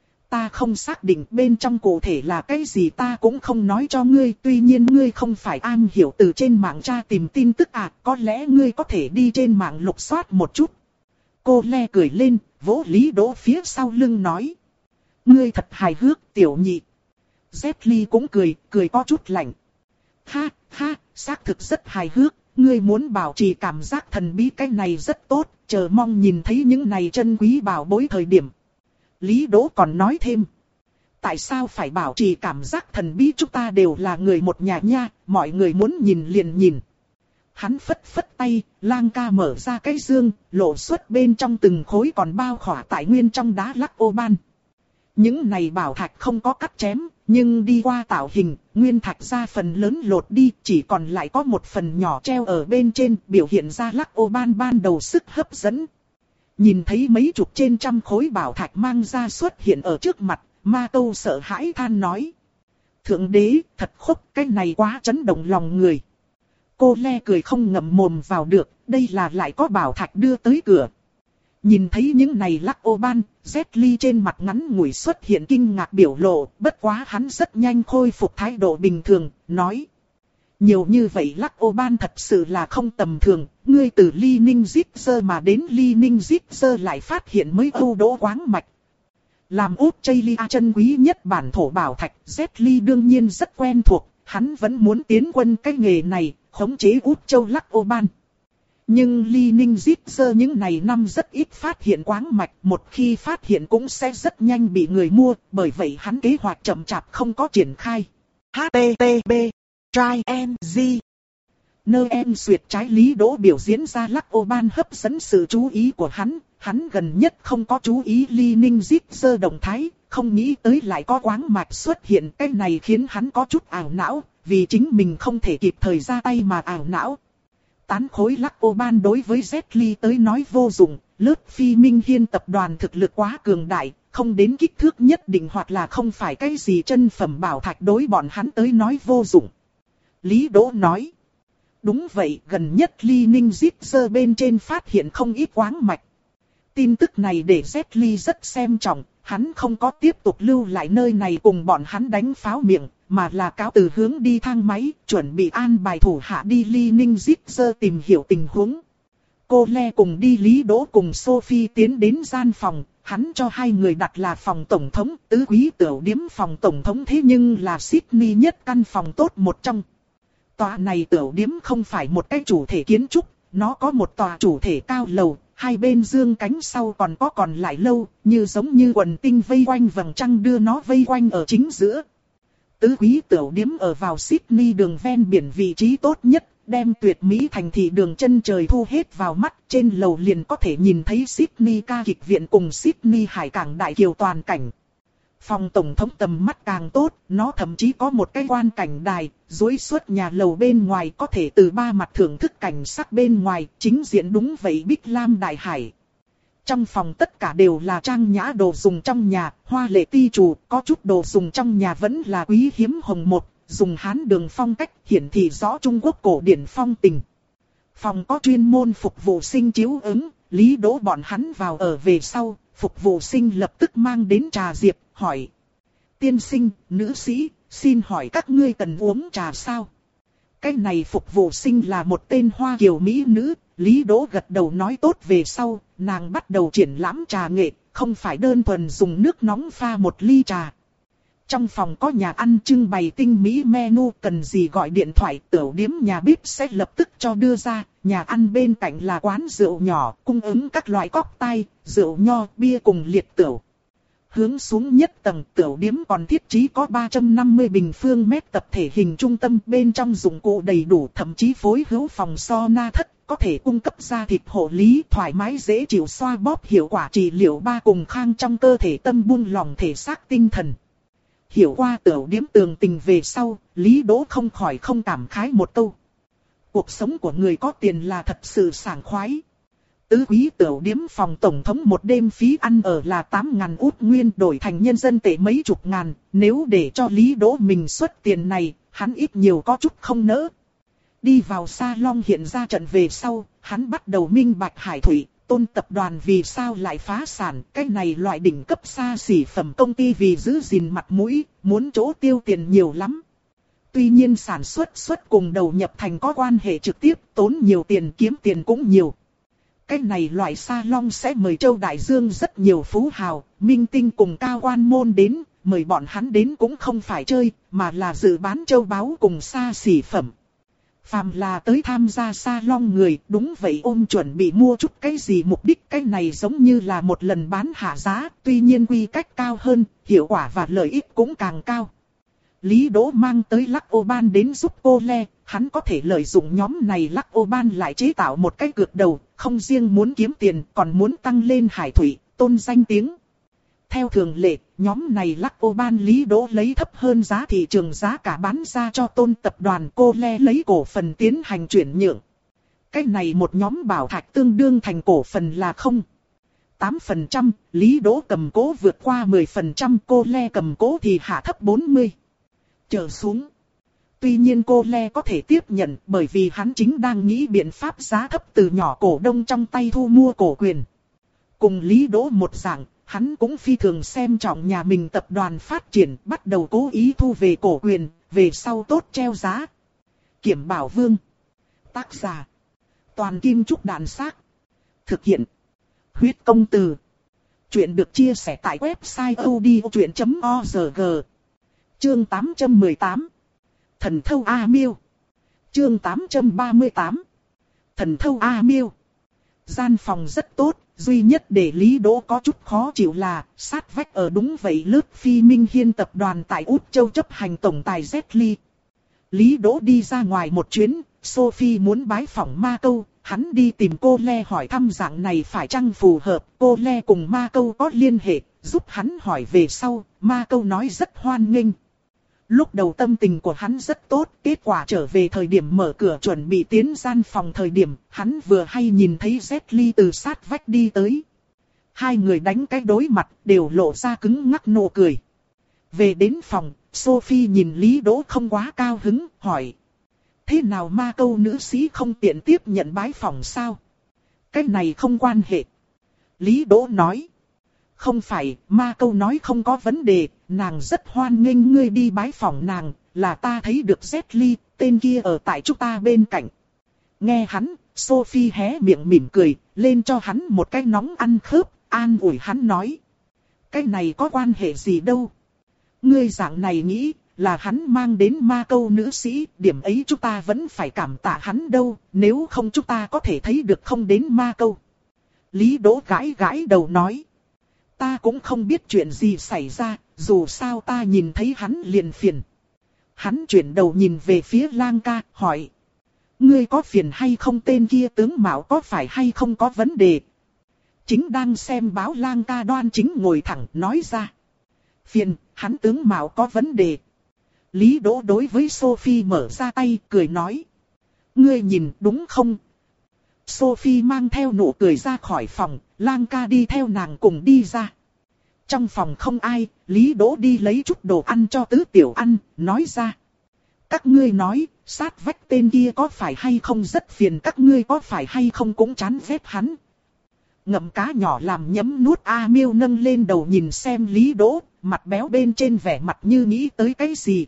Ta không xác định bên trong cụ thể là cái gì, ta cũng không nói cho ngươi. Tuy nhiên ngươi không phải am hiểu từ trên mạng tra tìm tin tức à, có lẽ ngươi có thể đi trên mạng lục soát một chút. Cô Le cười lên, vỗ Lý Đỗ phía sau lưng nói. Ngươi thật hài hước tiểu nhị. Jet Li cũng cười, cười có chút lạnh. Ha, ha, xác thực rất hài hước. Ngươi muốn bảo trì cảm giác thần bí, cái này rất tốt, chờ mong nhìn thấy những này chân quý bảo bối thời điểm. Lý Đỗ còn nói thêm. Tại sao phải bảo trì cảm giác thần bí, chúng ta đều là người một nhà nha, mọi người muốn nhìn liền nhìn. Hắn phất phất tay, Lang ca mở ra cái dương, lộ xuất bên trong từng khối còn bao khỏa tại nguyên trong đá lắc ô ban. Những này bảo thạch không có cắt chém, nhưng đi qua tạo hình, nguyên thạch ra phần lớn lột đi, chỉ còn lại có một phần nhỏ treo ở bên trên, biểu hiện ra lắc ô ban ban đầu sức hấp dẫn. Nhìn thấy mấy chục trên trăm khối bảo thạch mang ra xuất hiện ở trước mặt, Ma Câu sợ hãi than nói. Thượng đế, thật khốc, cái này quá chấn động lòng người. Cô Le cười không ngậm mồm vào được, đây là lại có bảo thạch đưa tới cửa. Nhìn thấy những này lắc ô ban, Jet Li trên mặt ngắn ngủi xuất hiện kinh ngạc biểu lộ, bất quá hắn rất nhanh khôi phục thái độ bình thường, nói. Nhiều như vậy lắc ô ban thật sự là không tầm thường, ngươi từ Ly Ninh Zipser mà đến Ly Ninh Zipser lại phát hiện mới Âu Đỗ quáng mạch. Làm Australia chân quý nhất bản thổ bảo thạch, Jet Li đương nhiên rất quen thuộc, hắn vẫn muốn tiến quân cái nghề này, khống chế Út Châu lắc ô ban. Nhưng Ly Ninh Zipser những này năm rất ít phát hiện quáng mạch, một khi phát hiện cũng sẽ rất nhanh bị người mua, bởi vậy hắn kế hoạch chậm chạp không có triển khai. hát tê tê pê Try and Z Nơi em duyệt trái Lý Đỗ biểu diễn ra lắc ô ban hấp dẫn sự chú ý của hắn, hắn gần nhất không có chú ý Ly Ninh Zipser động thái, không nghĩ tới lại có quáng mạch xuất hiện, cái này khiến hắn có chút ảo não, vì chính mình không thể kịp thời ra tay mà ảo não. Tán khối lắc ô ban đối với Jet Li tới nói vô dụng, lớp Phi Minh Hiên tập đoàn thực lực quá cường đại, không đến kích thước nhất định hoặc là không phải cái gì chân phẩm bảo thạch đối bọn hắn tới nói vô dụng. Lý Đỗ nói. Đúng vậy, gần nhất Ly Ninh Zipser bên trên phát hiện không ít quáng mạch. Tin tức này để Jet Li rất xem trọng, hắn không có tiếp tục lưu lại nơi này cùng bọn hắn đánh pháo miệng, mà là cáo từ hướng đi thang máy, chuẩn bị an bài thủ hạ đi Ly Ninh Zipser tìm hiểu tình huống. Cô Le cùng đi Lý Đỗ cùng Sophie tiến đến gian phòng, hắn cho hai người đặt là phòng tổng thống, tứ quý tiểu điếm phòng tổng thống thế nhưng là Sydney nhất căn phòng tốt một trong. Tòa này tiểu điếm không phải một cái chủ thể kiến trúc, nó có một tòa chủ thể cao lầu, hai bên dương cánh sau còn có còn lại lâu, như giống như quần tinh vây quanh vầng trăng đưa nó vây quanh ở chính giữa. Tứ quý tiểu điếm ở vào Sydney đường ven biển vị trí tốt nhất, đem tuyệt mỹ thành thị đường chân trời thu hết vào mắt. Trên lầu liền có thể nhìn thấy Sydney ca kịch viện cùng Sydney hải cảng đại kiều toàn cảnh. Phòng tổng thống tầm mắt càng tốt, nó thậm chí có một cái quan cảnh đài, duỗi suốt nhà lầu bên ngoài có thể từ ba mặt thưởng thức cảnh sắc bên ngoài, chính diện đúng vậy Bích Lam đại hải. Trong phòng tất cả đều là trang nhã đồ dùng trong nhà, hoa lệ ti chủ, có chút đồ dùng trong nhà vẫn là quý hiếm hồng một, dùng Hán đường phong cách, hiển thị rõ Trung Quốc cổ điển phong tình. Phòng có chuyên môn phục vụ sinh chiếu ứng, Lý Đỗ bọn hắn vào ở về sau, phục vụ sinh lập tức mang đến trà diệp, hỏi. Tiên sinh, nữ sĩ, xin hỏi các ngươi cần uống trà sao? Cái này phục vụ sinh là một tên Hoa kiều mỹ nữ, Lý Đỗ gật đầu nói tốt về sau, nàng bắt đầu triển lãm trà nghệ, không phải đơn thuần dùng nước nóng pha một ly trà. Trong phòng có nhà ăn trưng bày tinh mỹ menu, cần gì gọi điện thoại, tiểu điếm nhà bếp sẽ lập tức cho đưa ra. Nhà ăn bên cạnh là quán rượu nhỏ, cung ứng các loại cocktail, rượu nho, bia cùng liệt tửu. Hướng xuống nhất tầng, tiểu điếm còn thiết trí có ba trăm năm mươi bình phương mét tập thể hình trung tâm, bên trong dụng cụ đầy đủ, thậm chí phối hữu phòng sauna thất, có thể cung cấp da thịt hộ lý, thoải mái dễ chịu, xoa bóp hiệu quả trị liệu ba cùng khang trong cơ thể, tâm buông lòng thể xác tinh thần. Hiểu qua tiểu điếm tường tình về sau, Lý Đỗ không khỏi không cảm khái một câu. Cuộc sống của người có tiền là thật sự sảng khoái. Tứ quý tiểu điếm phòng tổng thống một đêm phí ăn ở là tám ngàn út nguyên, đổi thành nhân dân tệ mấy chục ngàn. Nếu để cho Lý Đỗ mình xuất tiền này, hắn ít nhiều có chút không nỡ. Đi vào salon hiện ra trận về sau, hắn bắt đầu minh bạch Hải Thủy, Tôn tập đoàn vì sao lại phá sản. Cái này loại đỉnh cấp xa xỉ phẩm công ty vì giữ gìn mặt mũi, muốn chỗ tiêu tiền nhiều lắm. Tuy nhiên sản xuất xuất cùng đầu nhập thành có quan hệ trực tiếp, tốn nhiều tiền kiếm tiền cũng nhiều. Cái này loại salon sẽ mời Châu Đại Dương rất nhiều phú hào, minh tinh cùng cao quan môn đến, mời bọn hắn đến cũng không phải chơi, mà là dự bán châu báu cùng xa xỉ phẩm. Phàm là tới tham gia salon người, đúng vậy ôm chuẩn bị mua chút cái gì mục đích, cái này giống như là một lần bán hạ giá, tuy nhiên quy cách cao hơn, hiệu quả và lợi ích cũng càng cao. Lý Đỗ mang tới Lắc Ô Ban đến giúp cô Le, hắn có thể lợi dụng nhóm này Lắc Ô Ban lại chế tạo một cái cược đầu, không riêng muốn kiếm tiền, còn muốn tăng lên Hải Thủy, tôn danh tiếng. Theo thường lệ, nhóm này Lắc Ô Ban Lý Đỗ lấy thấp hơn giá thị trường giá cả bán ra cho Tôn tập đoàn, cô Le lấy cổ phần tiến hành chuyển nhượng. Cái này một nhóm bảo thạch tương đương thành cổ phần là không. tám phần trăm, Lý Đỗ cầm cố vượt qua mười phần trăm, cô Le cầm cố thì hạ thấp bốn mươi. Trở xuống. Tuy nhiên cô Le có thể tiếp nhận, bởi vì hắn chính đang nghĩ biện pháp giá thấp từ nhỏ cổ đông trong tay thu mua cổ quyền. Cùng Lý Đỗ một dạng, hắn cũng phi thường xem trọng nhà mình tập đoàn phát triển, bắt đầu cố ý thu về cổ quyền, về sau tốt treo giá. Kiểm Bảo Vương. Tác giả. Toàn Kim Trúc Đàn Xác. Thực hiện. Huyết Công Từ. Chuyện được chia sẻ tại website odchuyện chấm org. Chương tám trăm mười tám. Thần thâu A Miêu. Chương tám trăm ba mươi tám. Thần thâu A Miêu. Gian phòng rất tốt, duy nhất để Lý Đỗ có chút khó chịu là, sát vách ở đúng vậy lớp Phi Minh Hiên tập đoàn tại Úc Châu chấp hành tổng tài Z Ly. Lý Đỗ đi ra ngoài một chuyến, Sophie muốn bái phỏng Ma Câu, hắn đi tìm cô Le hỏi thăm dạng này phải chăng phù hợp, cô Le cùng Ma Câu có liên hệ, giúp hắn hỏi về sau, Ma Câu nói rất hoan nghênh. Lúc đầu tâm tình của hắn rất tốt, kết quả trở về thời điểm mở cửa chuẩn bị tiến gian phòng thời điểm, hắn vừa hay nhìn thấy Z Ly từ sát vách đi tới. Hai người đánh cái đối mặt, đều lộ ra cứng ngắc nụ cười. Về đến phòng, Sophie nhìn Lý Đỗ không quá cao hứng, hỏi. Thế nào Ma Câu nữ sĩ không tiện tiếp nhận bái phỏng sao? Cái này không quan hệ. Lý Đỗ nói. Không phải, Ma Câu nói không có vấn đề, nàng rất hoan nghênh ngươi đi bái phỏng nàng, là ta thấy được Z Ly, tên kia ở tại chúng ta bên cạnh. Nghe hắn, Sophie hé miệng mỉm cười, lên cho hắn một cái nóng ăn khớp, an ủi hắn nói. Cái này có quan hệ gì đâu. Ngươi dạng này nghĩ, là hắn mang đến Ma Câu nữ sĩ, điểm ấy chúng ta vẫn phải cảm tạ hắn đâu, nếu không chúng ta có thể thấy được không đến Ma Câu. Lý Đỗ gãi gãi đầu nói. Ta cũng không biết chuyện gì xảy ra, dù sao ta nhìn thấy hắn liền phiền. Hắn chuyển đầu nhìn về phía Lang ca, hỏi. Ngươi có phiền hay không, tên kia tướng mạo có phải hay không có vấn đề? Chính đang xem báo Lang ca đoan chính ngồi thẳng nói ra. Phiền, hắn tướng mạo có vấn đề. Lý Đỗ đối với Sophie mở ra tay, cười nói. Ngươi nhìn đúng không? Sophie mang theo nụ cười ra khỏi phòng, Lang ca đi theo nàng cùng đi ra. Trong phòng không ai, Lý Đỗ đi lấy chút đồ ăn cho tứ tiểu ăn, nói ra. Các ngươi nói, sát vách tên kia có phải hay không rất phiền, các ngươi có phải hay không cũng chán ghét hắn. Ngậm cá nhỏ làm nhấm nuốt A Miêu nâng lên đầu nhìn xem Lý Đỗ, mặt béo bên trên vẻ mặt như nghĩ tới cái gì.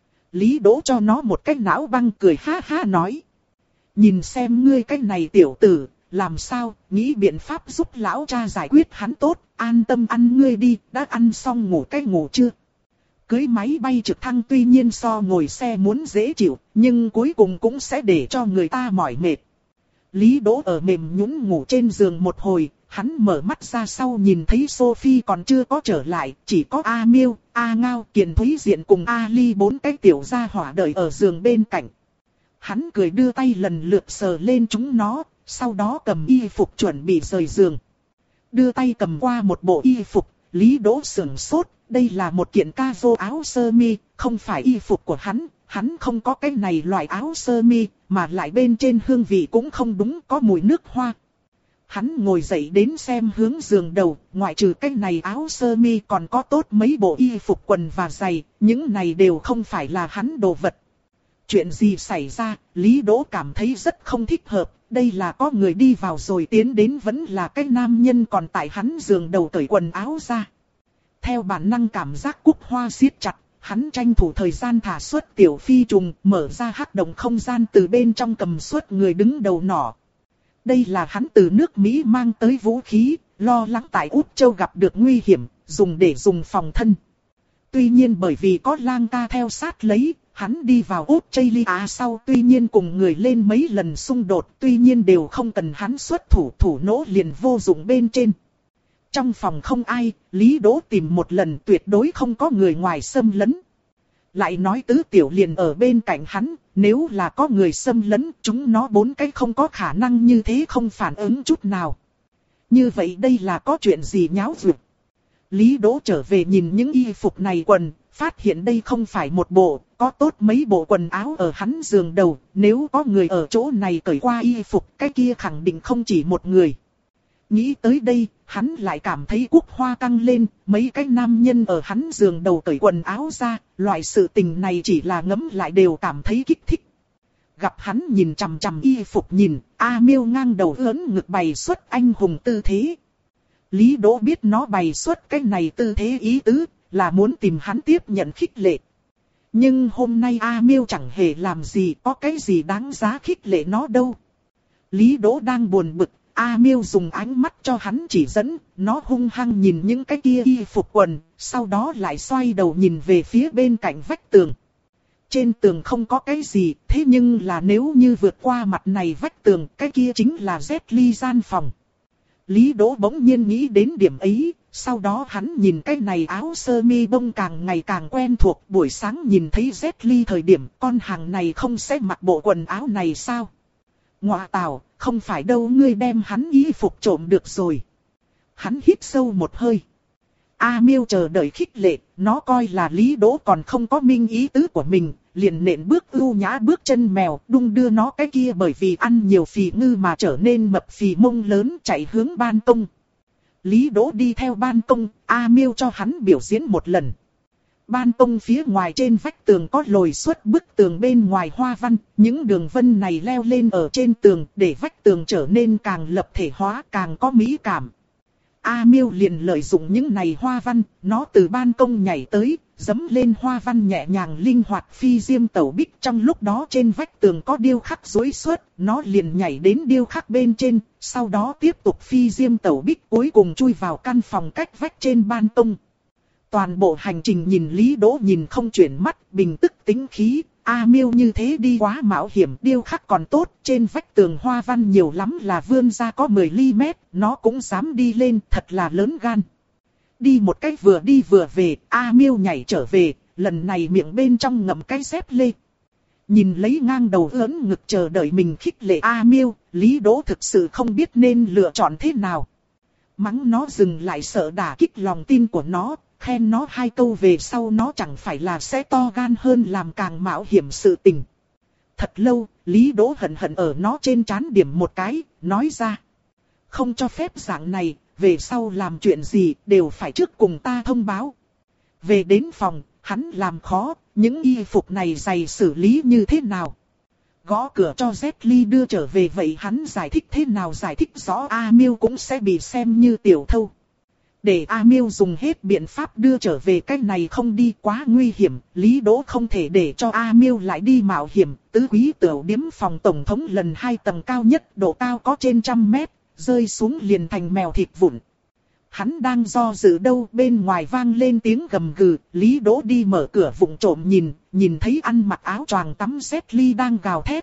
Lý Đỗ cho nó một cái não băng cười ha ha nói. Nhìn xem ngươi cái này tiểu tử, làm sao, nghĩ biện pháp giúp lão cha giải quyết hắn tốt, an tâm ăn ngươi đi, đã ăn xong ngủ cái ngủ chưa? Cưới máy bay trực thăng tuy nhiên so ngồi xe muốn dễ chịu, nhưng cuối cùng cũng sẽ để cho người ta mỏi mệt. Lý Đỗ ở mềm nhũn ngủ trên giường một hồi, hắn mở mắt ra sau nhìn thấy Sophie còn chưa có trở lại, chỉ có A Miêu, A Ngao, Kiền Thúy Diện cùng A Ly bốn cái tiểu gia hỏa đợi ở giường bên cạnh. Hắn cười đưa tay lần lượt sờ lên chúng nó, sau đó cầm y phục chuẩn bị rời giường. Đưa tay cầm qua một bộ y phục, Lý Đỗ sửng sốt, đây là một kiện ca vô áo sơ mi, không phải y phục của hắn, hắn không có cái này loại áo sơ mi, mà lại bên trên hương vị cũng không đúng, có mùi nước hoa. Hắn ngồi dậy đến xem hướng giường đầu, ngoại trừ cái này áo sơ mi còn có tốt mấy bộ y phục quần và giày, những này đều không phải là hắn đồ vật. Chuyện gì xảy ra, Lý Đỗ cảm thấy rất không thích hợp, đây là có người đi vào rồi tiến đến vẫn là cái nam nhân còn tại hắn giường đầu cởi quần áo ra. Theo bản năng cảm giác cúc hoa siết chặt, hắn tranh thủ thời gian thả xuất tiểu phi trùng, mở ra hắc động không gian từ bên trong cầm xuất người đứng đầu nỏ. Đây là hắn từ nước Mỹ mang tới vũ khí, lo lắng tại Út Châu gặp được nguy hiểm, dùng để dùng phòng thân. Tuy nhiên bởi vì có Lang ca theo sát lấy, hắn đi vào Australia sau tuy nhiên cùng người lên mấy lần xung đột, tuy nhiên đều không cần hắn xuất thủ, thủ nỗ liền vô dụng bên trên. Trong phòng không ai, Lý Đỗ tìm một lần tuyệt đối không có người ngoài xâm lấn. Lại nói tứ tiểu liền ở bên cạnh hắn, nếu là có người xâm lấn, chúng nó bốn cái không có khả năng như thế không phản ứng chút nào. Như vậy đây là có chuyện gì nháo vượt. Lý Đỗ trở về nhìn những y phục này quần, phát hiện đây không phải một bộ, có tốt mấy bộ quần áo ở hắn giường đầu, nếu có người ở chỗ này cởi qua y phục, cái kia khẳng định không chỉ một người. Nghĩ tới đây, hắn lại cảm thấy cúc hoa căng lên, mấy cái nam nhân ở hắn giường đầu cởi quần áo ra, loại sự tình này chỉ là ngẫm lại đều cảm thấy kích thích. Gặp hắn nhìn chằm chằm y phục nhìn, A Miêu ngang đầu ưỡn ngực bày xuất anh hùng tư thế. Lý Đỗ biết nó bày xuất cái này tư thế ý tứ, là muốn tìm hắn tiếp nhận khích lệ. Nhưng hôm nay A Miêu chẳng hề làm gì, có cái gì đáng giá khích lệ nó đâu. Lý Đỗ đang buồn bực, A Miêu dùng ánh mắt cho hắn chỉ dẫn, nó hung hăng nhìn những cái kia y phục quần, sau đó lại xoay đầu nhìn về phía bên cạnh vách tường. Trên tường không có cái gì, thế nhưng là nếu như vượt qua mặt này vách tường, cái kia chính là Jet Li gian phòng. Lý Đỗ bỗng nhiên nghĩ đến điểm ấy, sau đó hắn nhìn cái này áo sơ mi bông càng ngày càng quen thuộc, buổi sáng nhìn thấy Jet Li thời điểm con hàng này không sẽ mặc bộ quần áo này sao? Ngọa tào, không phải đâu, ngươi đem hắn y phục trộm được rồi. Hắn hít sâu một hơi. A Miêu chờ đợi khích lệ, nó coi là Lý Đỗ còn không có minh ý tứ của mình, liền nện bước ưu nhã bước chân mèo, đung đưa nó cái kia bởi vì ăn nhiều phì ngư mà trở nên mập phì mông lớn chạy hướng ban công. Lý Đỗ đi theo ban công, A Miêu cho hắn biểu diễn một lần. Ban công phía ngoài trên vách tường có lồi xuất bức tường bên ngoài hoa văn, những đường vân này leo lên ở trên tường để vách tường trở nên càng lập thể hóa, càng có mỹ cảm. A Miêu liền lợi dụng những này hoa văn, nó từ ban công nhảy tới, giẫm lên hoa văn nhẹ nhàng linh hoạt phi diêm tẩu bích, trong lúc đó trên vách tường có điêu khắc rối xuất, nó liền nhảy đến điêu khắc bên trên, sau đó tiếp tục phi diêm tẩu bích cuối cùng chui vào căn phòng cách vách trên ban công. Toàn bộ hành trình nhìn Lý Đỗ nhìn không chuyển mắt, bình tức tính khí. A Miêu như thế đi quá mạo hiểm, điêu khắc còn tốt, trên vách tường hoa văn nhiều lắm là vươn ra có mười li mét, nó cũng dám đi lên, thật là lớn gan. Đi một cách vừa đi vừa về, A Miêu nhảy trở về, lần này miệng bên trong ngậm cái dép lê. Nhìn lấy ngang đầu ưỡn ngực chờ đợi mình khích lệ A Miêu, Lý Đỗ thực sự không biết nên lựa chọn thế nào. Mắng nó dừng lại sợ đả kích lòng tin của nó, khen nó hai câu về sau nó chẳng phải là sẽ to gan hơn làm càng mạo hiểm sự tình. Thật lâu, Lý Đỗ hận hận ở nó trên trán điểm một cái, nói ra. Không cho phép dạng này, về sau làm chuyện gì đều phải trước cùng ta thông báo. Về đến phòng, hắn làm khó, những y phục này giày xử lý như thế nào. Gõ cửa cho Z Ly đưa trở về vậy hắn giải thích thế nào giải thích rõ A Miêu cũng sẽ bị xem như tiểu thâu. Để A Miêu dùng hết biện pháp đưa trở về cái này không đi quá nguy hiểm, Lý Đỗ không thể để cho A Miêu lại đi mạo hiểm. Tứ quý tiểu điếm phòng tổng thống lần hai tầng cao nhất, độ cao có trên trăm mét, rơi xuống liền thành mèo thịt vụn. Hắn đang do dự đâu, bên ngoài vang lên tiếng gầm gừ, Lý Đỗ đi mở cửa vụng trộm nhìn, nhìn thấy ăn mặc áo choàng tắm Z Ly đang gào thét.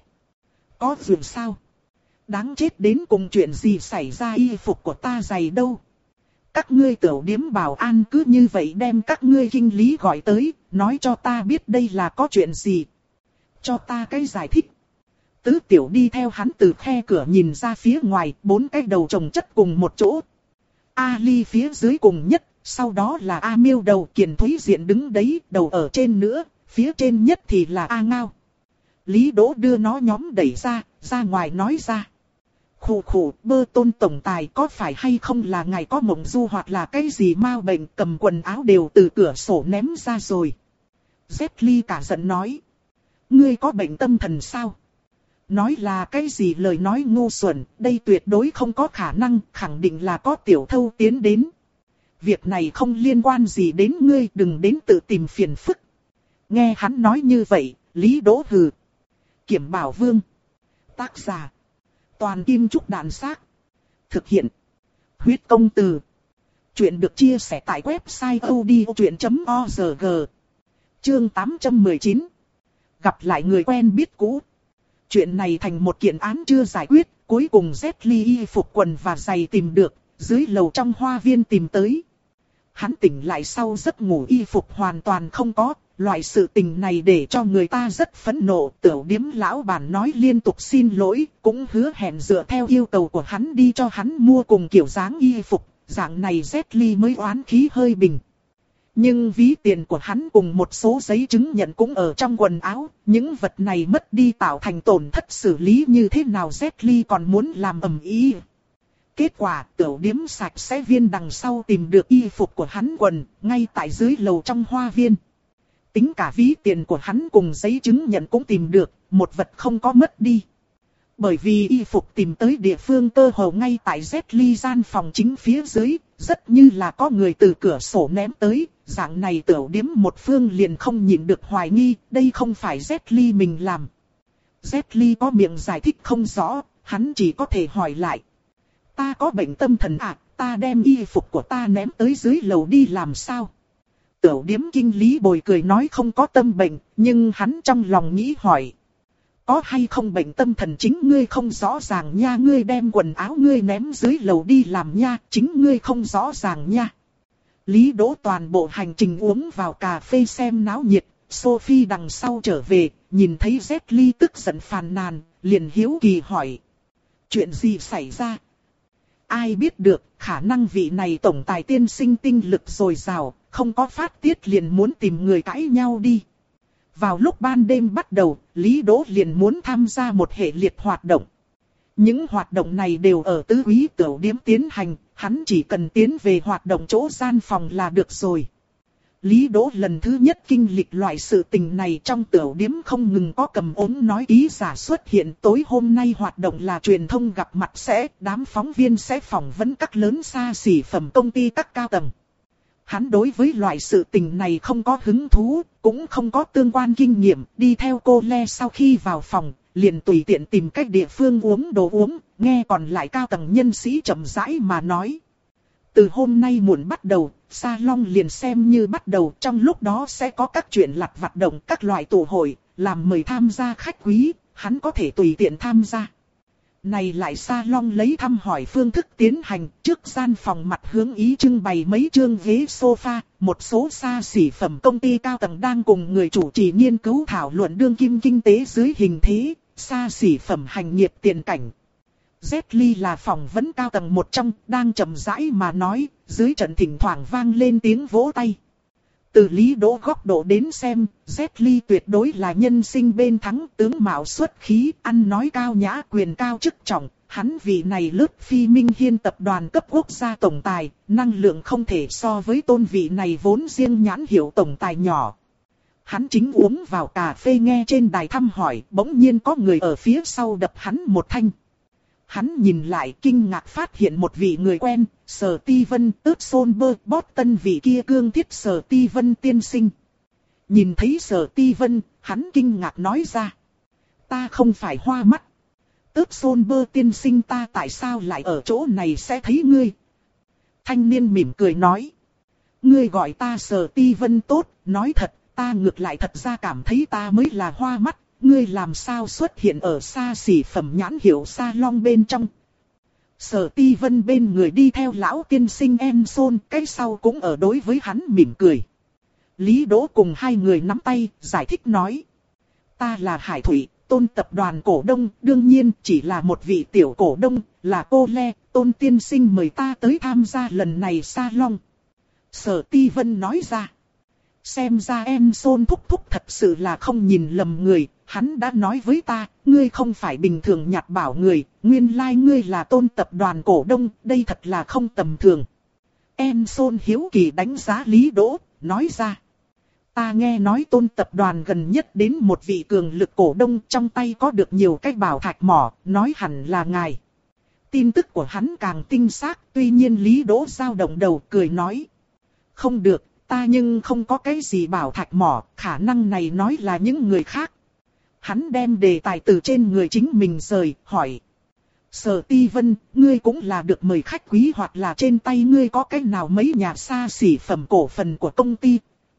Có việc sao? Đáng chết, đến cùng chuyện gì xảy ra, y phục của ta giày đâu? Các ngươi tiểu điếm bảo an cứ như vậy đem các ngươi kinh lý gọi tới, nói cho ta biết đây là có chuyện gì. Cho ta cái giải thích. Tứ tiểu đi theo hắn từ khe cửa nhìn ra phía ngoài, bốn cái đầu chồng chất cùng một chỗ. A Ly phía dưới cùng nhất, sau đó là A Miêu đầu, Kiền Thúy Diện đứng đấy, đầu ở trên nữa, phía trên nhất thì là A Ngao. Lý Đỗ đưa nó nhóm đẩy ra, ra ngoài nói ra. Khủ khủ, Bơ Tôn tổng tài có phải hay không là ngài có mộng du hoặc là cái gì mau bệnh, cầm quần áo đều từ cửa sổ ném ra rồi. Z Ly cả giận nói. Ngươi có bệnh tâm thần sao? Nói là cái gì lời nói ngu xuẩn, đây tuyệt đối không có khả năng, khẳng định là có tiểu thâu tiến đến. Việc này không liên quan gì đến ngươi, đừng đến tự tìm phiền phức. Nghe hắn nói như vậy, Lý Đỗ hừ. Kiểm Bảo Vương. Tác giả. Toàn Kim Trúc Đàn Xác. Thực hiện. Huyết Công Từ. Chuyện được chia sẻ tại website odchuyện chấm org. Chương tám trăm mười chín. Gặp lại người quen biết cũ. Chuyện này thành một kiện án chưa giải quyết, cuối cùng Z Ly y phục quần và giày tìm được, dưới lầu trong hoa viên tìm tới. Hắn tỉnh lại sau giấc ngủ y phục hoàn toàn không có, loại sự tình này để cho người ta rất phẫn nộ. Tiểu điếm lão bản nói liên tục xin lỗi, cũng hứa hẹn dựa theo yêu cầu của hắn đi cho hắn mua cùng kiểu dáng y phục, dạng này Z Ly mới oán khí hơi bình. Nhưng ví tiền của hắn cùng một số giấy chứng nhận cũng ở trong quần áo, những vật này mất đi tạo thành tổn thất xử lý như thế nào Z Ly còn muốn làm ầm ĩ. Kết quả tiểu điếm sạch sẽ viên đằng sau tìm được y phục của hắn quần, ngay tại dưới lầu trong hoa viên. Tính cả ví tiền của hắn cùng giấy chứng nhận cũng tìm được, một vật không có mất đi. Bởi vì y phục tìm tới địa phương cơ hồ ngay tại Z Ly gian phòng chính phía dưới, rất như là có người từ cửa sổ ném tới, dạng này tiểu điếm một phương liền không nhịn được hoài nghi, đây không phải Z Ly mình làm. Z Ly có miệng giải thích không rõ, hắn chỉ có thể hỏi lại. Ta có bệnh tâm thần à, ta đem y phục của ta ném tới dưới lầu đi làm sao? Tiểu điếm kinh lý bồi cười nói không có tâm bệnh, nhưng hắn trong lòng nghĩ hỏi. Có hay không bệnh tâm thần chính ngươi không rõ ràng nha, ngươi đem quần áo ngươi ném dưới lầu đi làm nha, chính ngươi không rõ ràng nha. Lý Đỗ toàn bộ hành trình uống vào cà phê xem náo nhiệt, Sophie đằng sau trở về, nhìn thấy Z Ly tức giận phàn nàn, liền hiếu kỳ hỏi. Chuyện gì xảy ra? Ai biết được, khả năng vị này tổng tài tiên sinh tinh lực dồi dào, không có phát tiết liền muốn tìm người cãi nhau đi. Vào lúc ban đêm bắt đầu, Lý Đỗ liền muốn tham gia một hệ liệt hoạt động. Những hoạt động này đều ở tứ quý tiểu điếm tiến hành, hắn chỉ cần tiến về hoạt động chỗ gian phòng là được rồi. Lý Đỗ lần thứ nhất kinh lịch loại sự tình này, trong tiểu điếm không ngừng có cầm ống nói ký giả xuất hiện. Tối hôm nay hoạt động là truyền thông gặp mặt sẽ, đám phóng viên sẽ phỏng vấn các lớn xa xỉ phẩm công ty các cao tầng. Hắn đối với loại sự tình này không có hứng thú, cũng không có tương quan kinh nghiệm, đi theo cô Le sau khi vào phòng, liền tùy tiện tìm cách địa phương uống đồ uống, nghe còn lại cao tầng nhân sĩ chậm rãi mà nói. Từ hôm nay muộn bắt đầu, salon liền xem như bắt đầu, trong lúc đó sẽ có các chuyện lặt vặt động, các loại tụ hội, làm mời tham gia khách quý, hắn có thể tùy tiện tham gia. Này lại salon lấy thăm hỏi phương thức tiến hành, trước gian phòng mặt hướng ý trưng bày mấy chương ghế sofa, một số xa xỉ phẩm công ty cao tầng đang cùng người chủ trì nghiên cứu thảo luận đương kim kinh tế dưới hình thế, xa xỉ phẩm hành nghiệp tiền cảnh. Jet Li là phỏng vấn cao tầng một trong, đang chậm rãi mà nói, dưới trận thỉnh thoảng vang lên tiếng vỗ tay. Từ Lý Đỗ góc độ đến xem, Jet Li tuyệt đối là nhân sinh bên thắng, tướng mạo xuất khí, ăn nói cao nhã, quyền cao chức trọng. Hắn vị này lướt phi Minh Hiên tập đoàn cấp quốc gia tổng tài, năng lượng không thể so với tôn vị này vốn riêng nhãn hiệu tổng tài nhỏ. Hắn chính uống vào cà phê nghe trên đài thăm hỏi, bỗng nhiên có người ở phía sau đập hắn một thanh. Hắn nhìn lại kinh ngạc phát hiện một vị người quen, Sở Ti Vân, tức Solberg Boston vị kia cương thiết Sở Ti Vân tiên sinh. Nhìn thấy Sở Ti Vân, hắn kinh ngạc nói ra. Ta không phải hoa mắt. Tức Solberg tiên sinh, ta tại sao lại ở chỗ này sẽ thấy ngươi? Thanh niên mỉm cười nói. Ngươi gọi ta Sở Ti Vân tốt, nói thật, ta ngược lại thật ra cảm thấy ta mới là hoa mắt. Ngươi làm sao xuất hiện ở xa xỉ phẩm nhãn hiệu salon bên trong? Sở Ti Vân bên người đi theo lão tiên sinh Enson, cái sau cũng ở đối với hắn mỉm cười. Lý Đỗ cùng hai người nắm tay, giải thích nói. Ta là Hải Thủy, Tôn tập đoàn cổ đông, đương nhiên chỉ là một vị tiểu cổ đông, là cô Le, Tôn tiên sinh mời ta tới tham gia lần này salon. Sở Ti Vân nói ra. Xem ra Enson thúc thúc thật sự là không nhìn lầm người, hắn đã nói với ta, ngươi không phải bình thường nhặt bảo người, nguyên lai ngươi là Tôn tập đoàn cổ đông, đây thật là không tầm thường. Enson hiếu kỳ đánh giá Lý Đỗ, nói ra. Ta nghe nói Tôn tập đoàn gần nhất đến một vị cường lực cổ đông, trong tay có được nhiều cái bảo thạch mỏ, nói hẳn là ngài. Tin tức của hắn càng tinh xác, tuy nhiên Lý Đỗ dao động đầu cười nói. Không được. Ta nhưng không có cái gì bảo thạch mỏ, khả năng này nói là những người khác. Hắn đem đề tài từ trên người chính mình rời, hỏi. Sở Ti Vân, ngươi cũng là được mời khách quý hoặc là trên tay ngươi có cái nào mấy nhà xa xỉ phẩm cổ phần của công ty?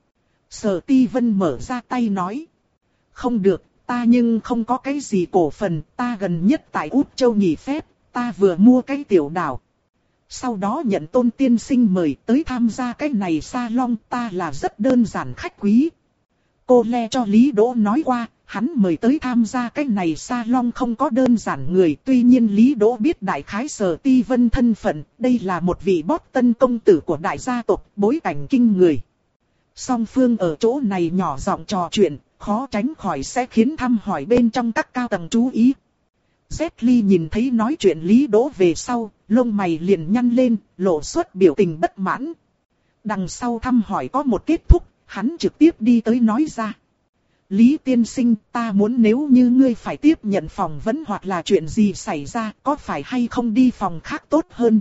Sở Ti Vân mở ra tay nói. Không được, ta nhưng không có cái gì cổ phần, ta gần nhất tại Úc Châu nghỉ phép, ta vừa mua cái tiểu đảo. Sau đó nhận Tôn tiên sinh mời tới tham gia cái này salon, ta là rất đơn giản khách quý. Cô Le cho Lý Đỗ nói qua, hắn mời tới tham gia cái này salon không có đơn giản người. Tuy nhiên Lý Đỗ biết đại khái Sở Ti Vân thân phận, đây là một vị Boston công tử của đại gia tộc, bối cảnh kinh người. Song phương ở chỗ này nhỏ giọng trò chuyện, khó tránh khỏi sẽ khiến thăm hỏi bên trong các cao tầng chú ý. Jet Li nhìn thấy nói chuyện Lý Đỗ về sau, lông mày liền nhăn lên, lộ xuất biểu tình bất mãn. Đằng sau thăm hỏi có một kết thúc, hắn trực tiếp đi tới nói ra. Lý tiên sinh, ta muốn nếu như ngươi phải tiếp nhận phỏng vấn hoặc là chuyện gì xảy ra, có phải hay không đi phòng khác tốt hơn?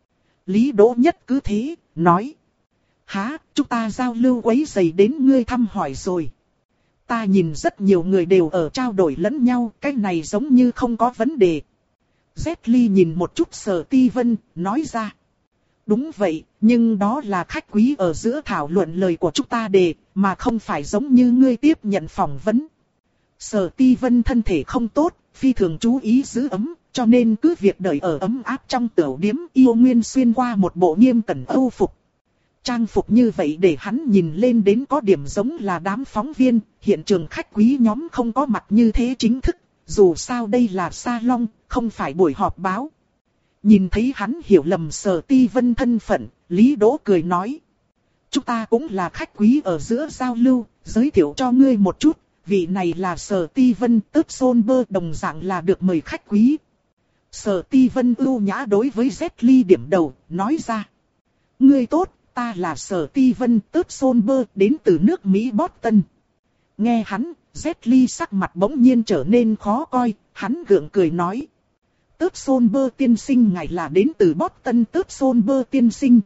Lý Đỗ nhất cứ thế, nói. Hả, chúng ta giao lưu quấy rầy đến ngươi thăm hỏi rồi. Ta nhìn rất nhiều người đều ở trao đổi lẫn nhau, cái này giống như không có vấn đề. Jet Li nhìn một chút Sở Ti Vân, nói ra. Đúng vậy, nhưng đó là khách quý ở giữa thảo luận lời của chúng ta đề, mà không phải giống như ngươi tiếp nhận phỏng vấn. Sở Ti Vân thân thể không tốt, phi thường chú ý giữ ấm, cho nên cứ việc đợi ở ấm áp trong tiểu điếm yêu nguyên xuyên qua một bộ nghiêm cẩn âu phục. Trang phục như vậy để hắn nhìn lên đến có điểm giống là đám phóng viên, hiện trường khách quý nhóm không có mặt như thế chính thức, dù sao đây là salon, không phải buổi họp báo. Nhìn thấy hắn hiểu lầm Sở Ti Vân thân phận, Lý Đỗ cười nói. Chúng ta cũng là khách quý ở giữa giao lưu, giới thiệu cho ngươi một chút, vị này là Sở Ti Vân, tức Solberg, đồng dạng là được mời khách quý. Sở Ti Vân ưu nhã đối với Jet Li điểm đầu, nói ra. Ngươi tốt. Ta là Sở Ti Vân, tức Solberg, đến từ nước Mỹ Boston. Nghe hắn, Jet Li sắc mặt bỗng nhiên trở nên khó coi, hắn gượng cười nói. Tức Solberg tiên sinh, ngài là đến từ Boston, tức Solberg tiên sinh.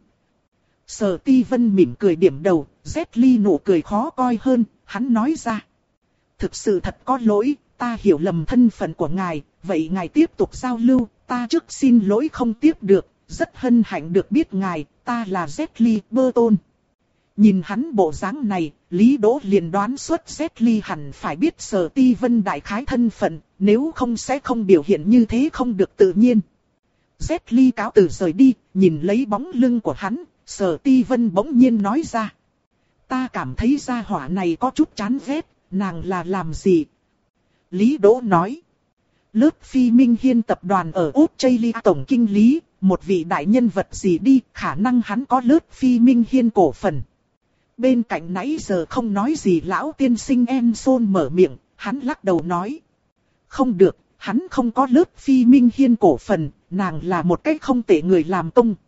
Sở Ti Vân mỉm cười điểm đầu, Jet Li nụ cười khó coi hơn, hắn nói ra. Thực sự thật có lỗi, ta hiểu lầm thân phận của ngài, vậy ngài tiếp tục giao lưu, ta trước xin lỗi không tiếp được. rất hân hạnh được biết ngài, ta là Zetli Burton. Nhìn hắn bộ dáng này, Lý Đỗ liền đoán xuất Zetli hẳn phải biết Sở Ti Vân đại khái thân phận, nếu không sẽ không biểu hiện như thế không được tự nhiên. Zetli cáo từ rời đi, nhìn lấy bóng lưng của hắn, Sở Ti Vân bỗng nhiên nói ra. Ta cảm thấy gia hỏa này có chút chán ghét, nàng là làm gì? Lý Đỗ nói. Lớp Phi Minh Hiên tập đoàn ở Australia tổng kinh lý, một vị đại nhân vật gì đi, khả năng hắn có lớp Phi Minh Hiên cổ phần. Bên cạnh nãy giờ không nói gì lão tiên sinh Enson mở miệng, hắn lắc đầu nói. Không được, hắn không có lớp Phi Minh Hiên cổ phần, nàng là một cách không tệ người làm công.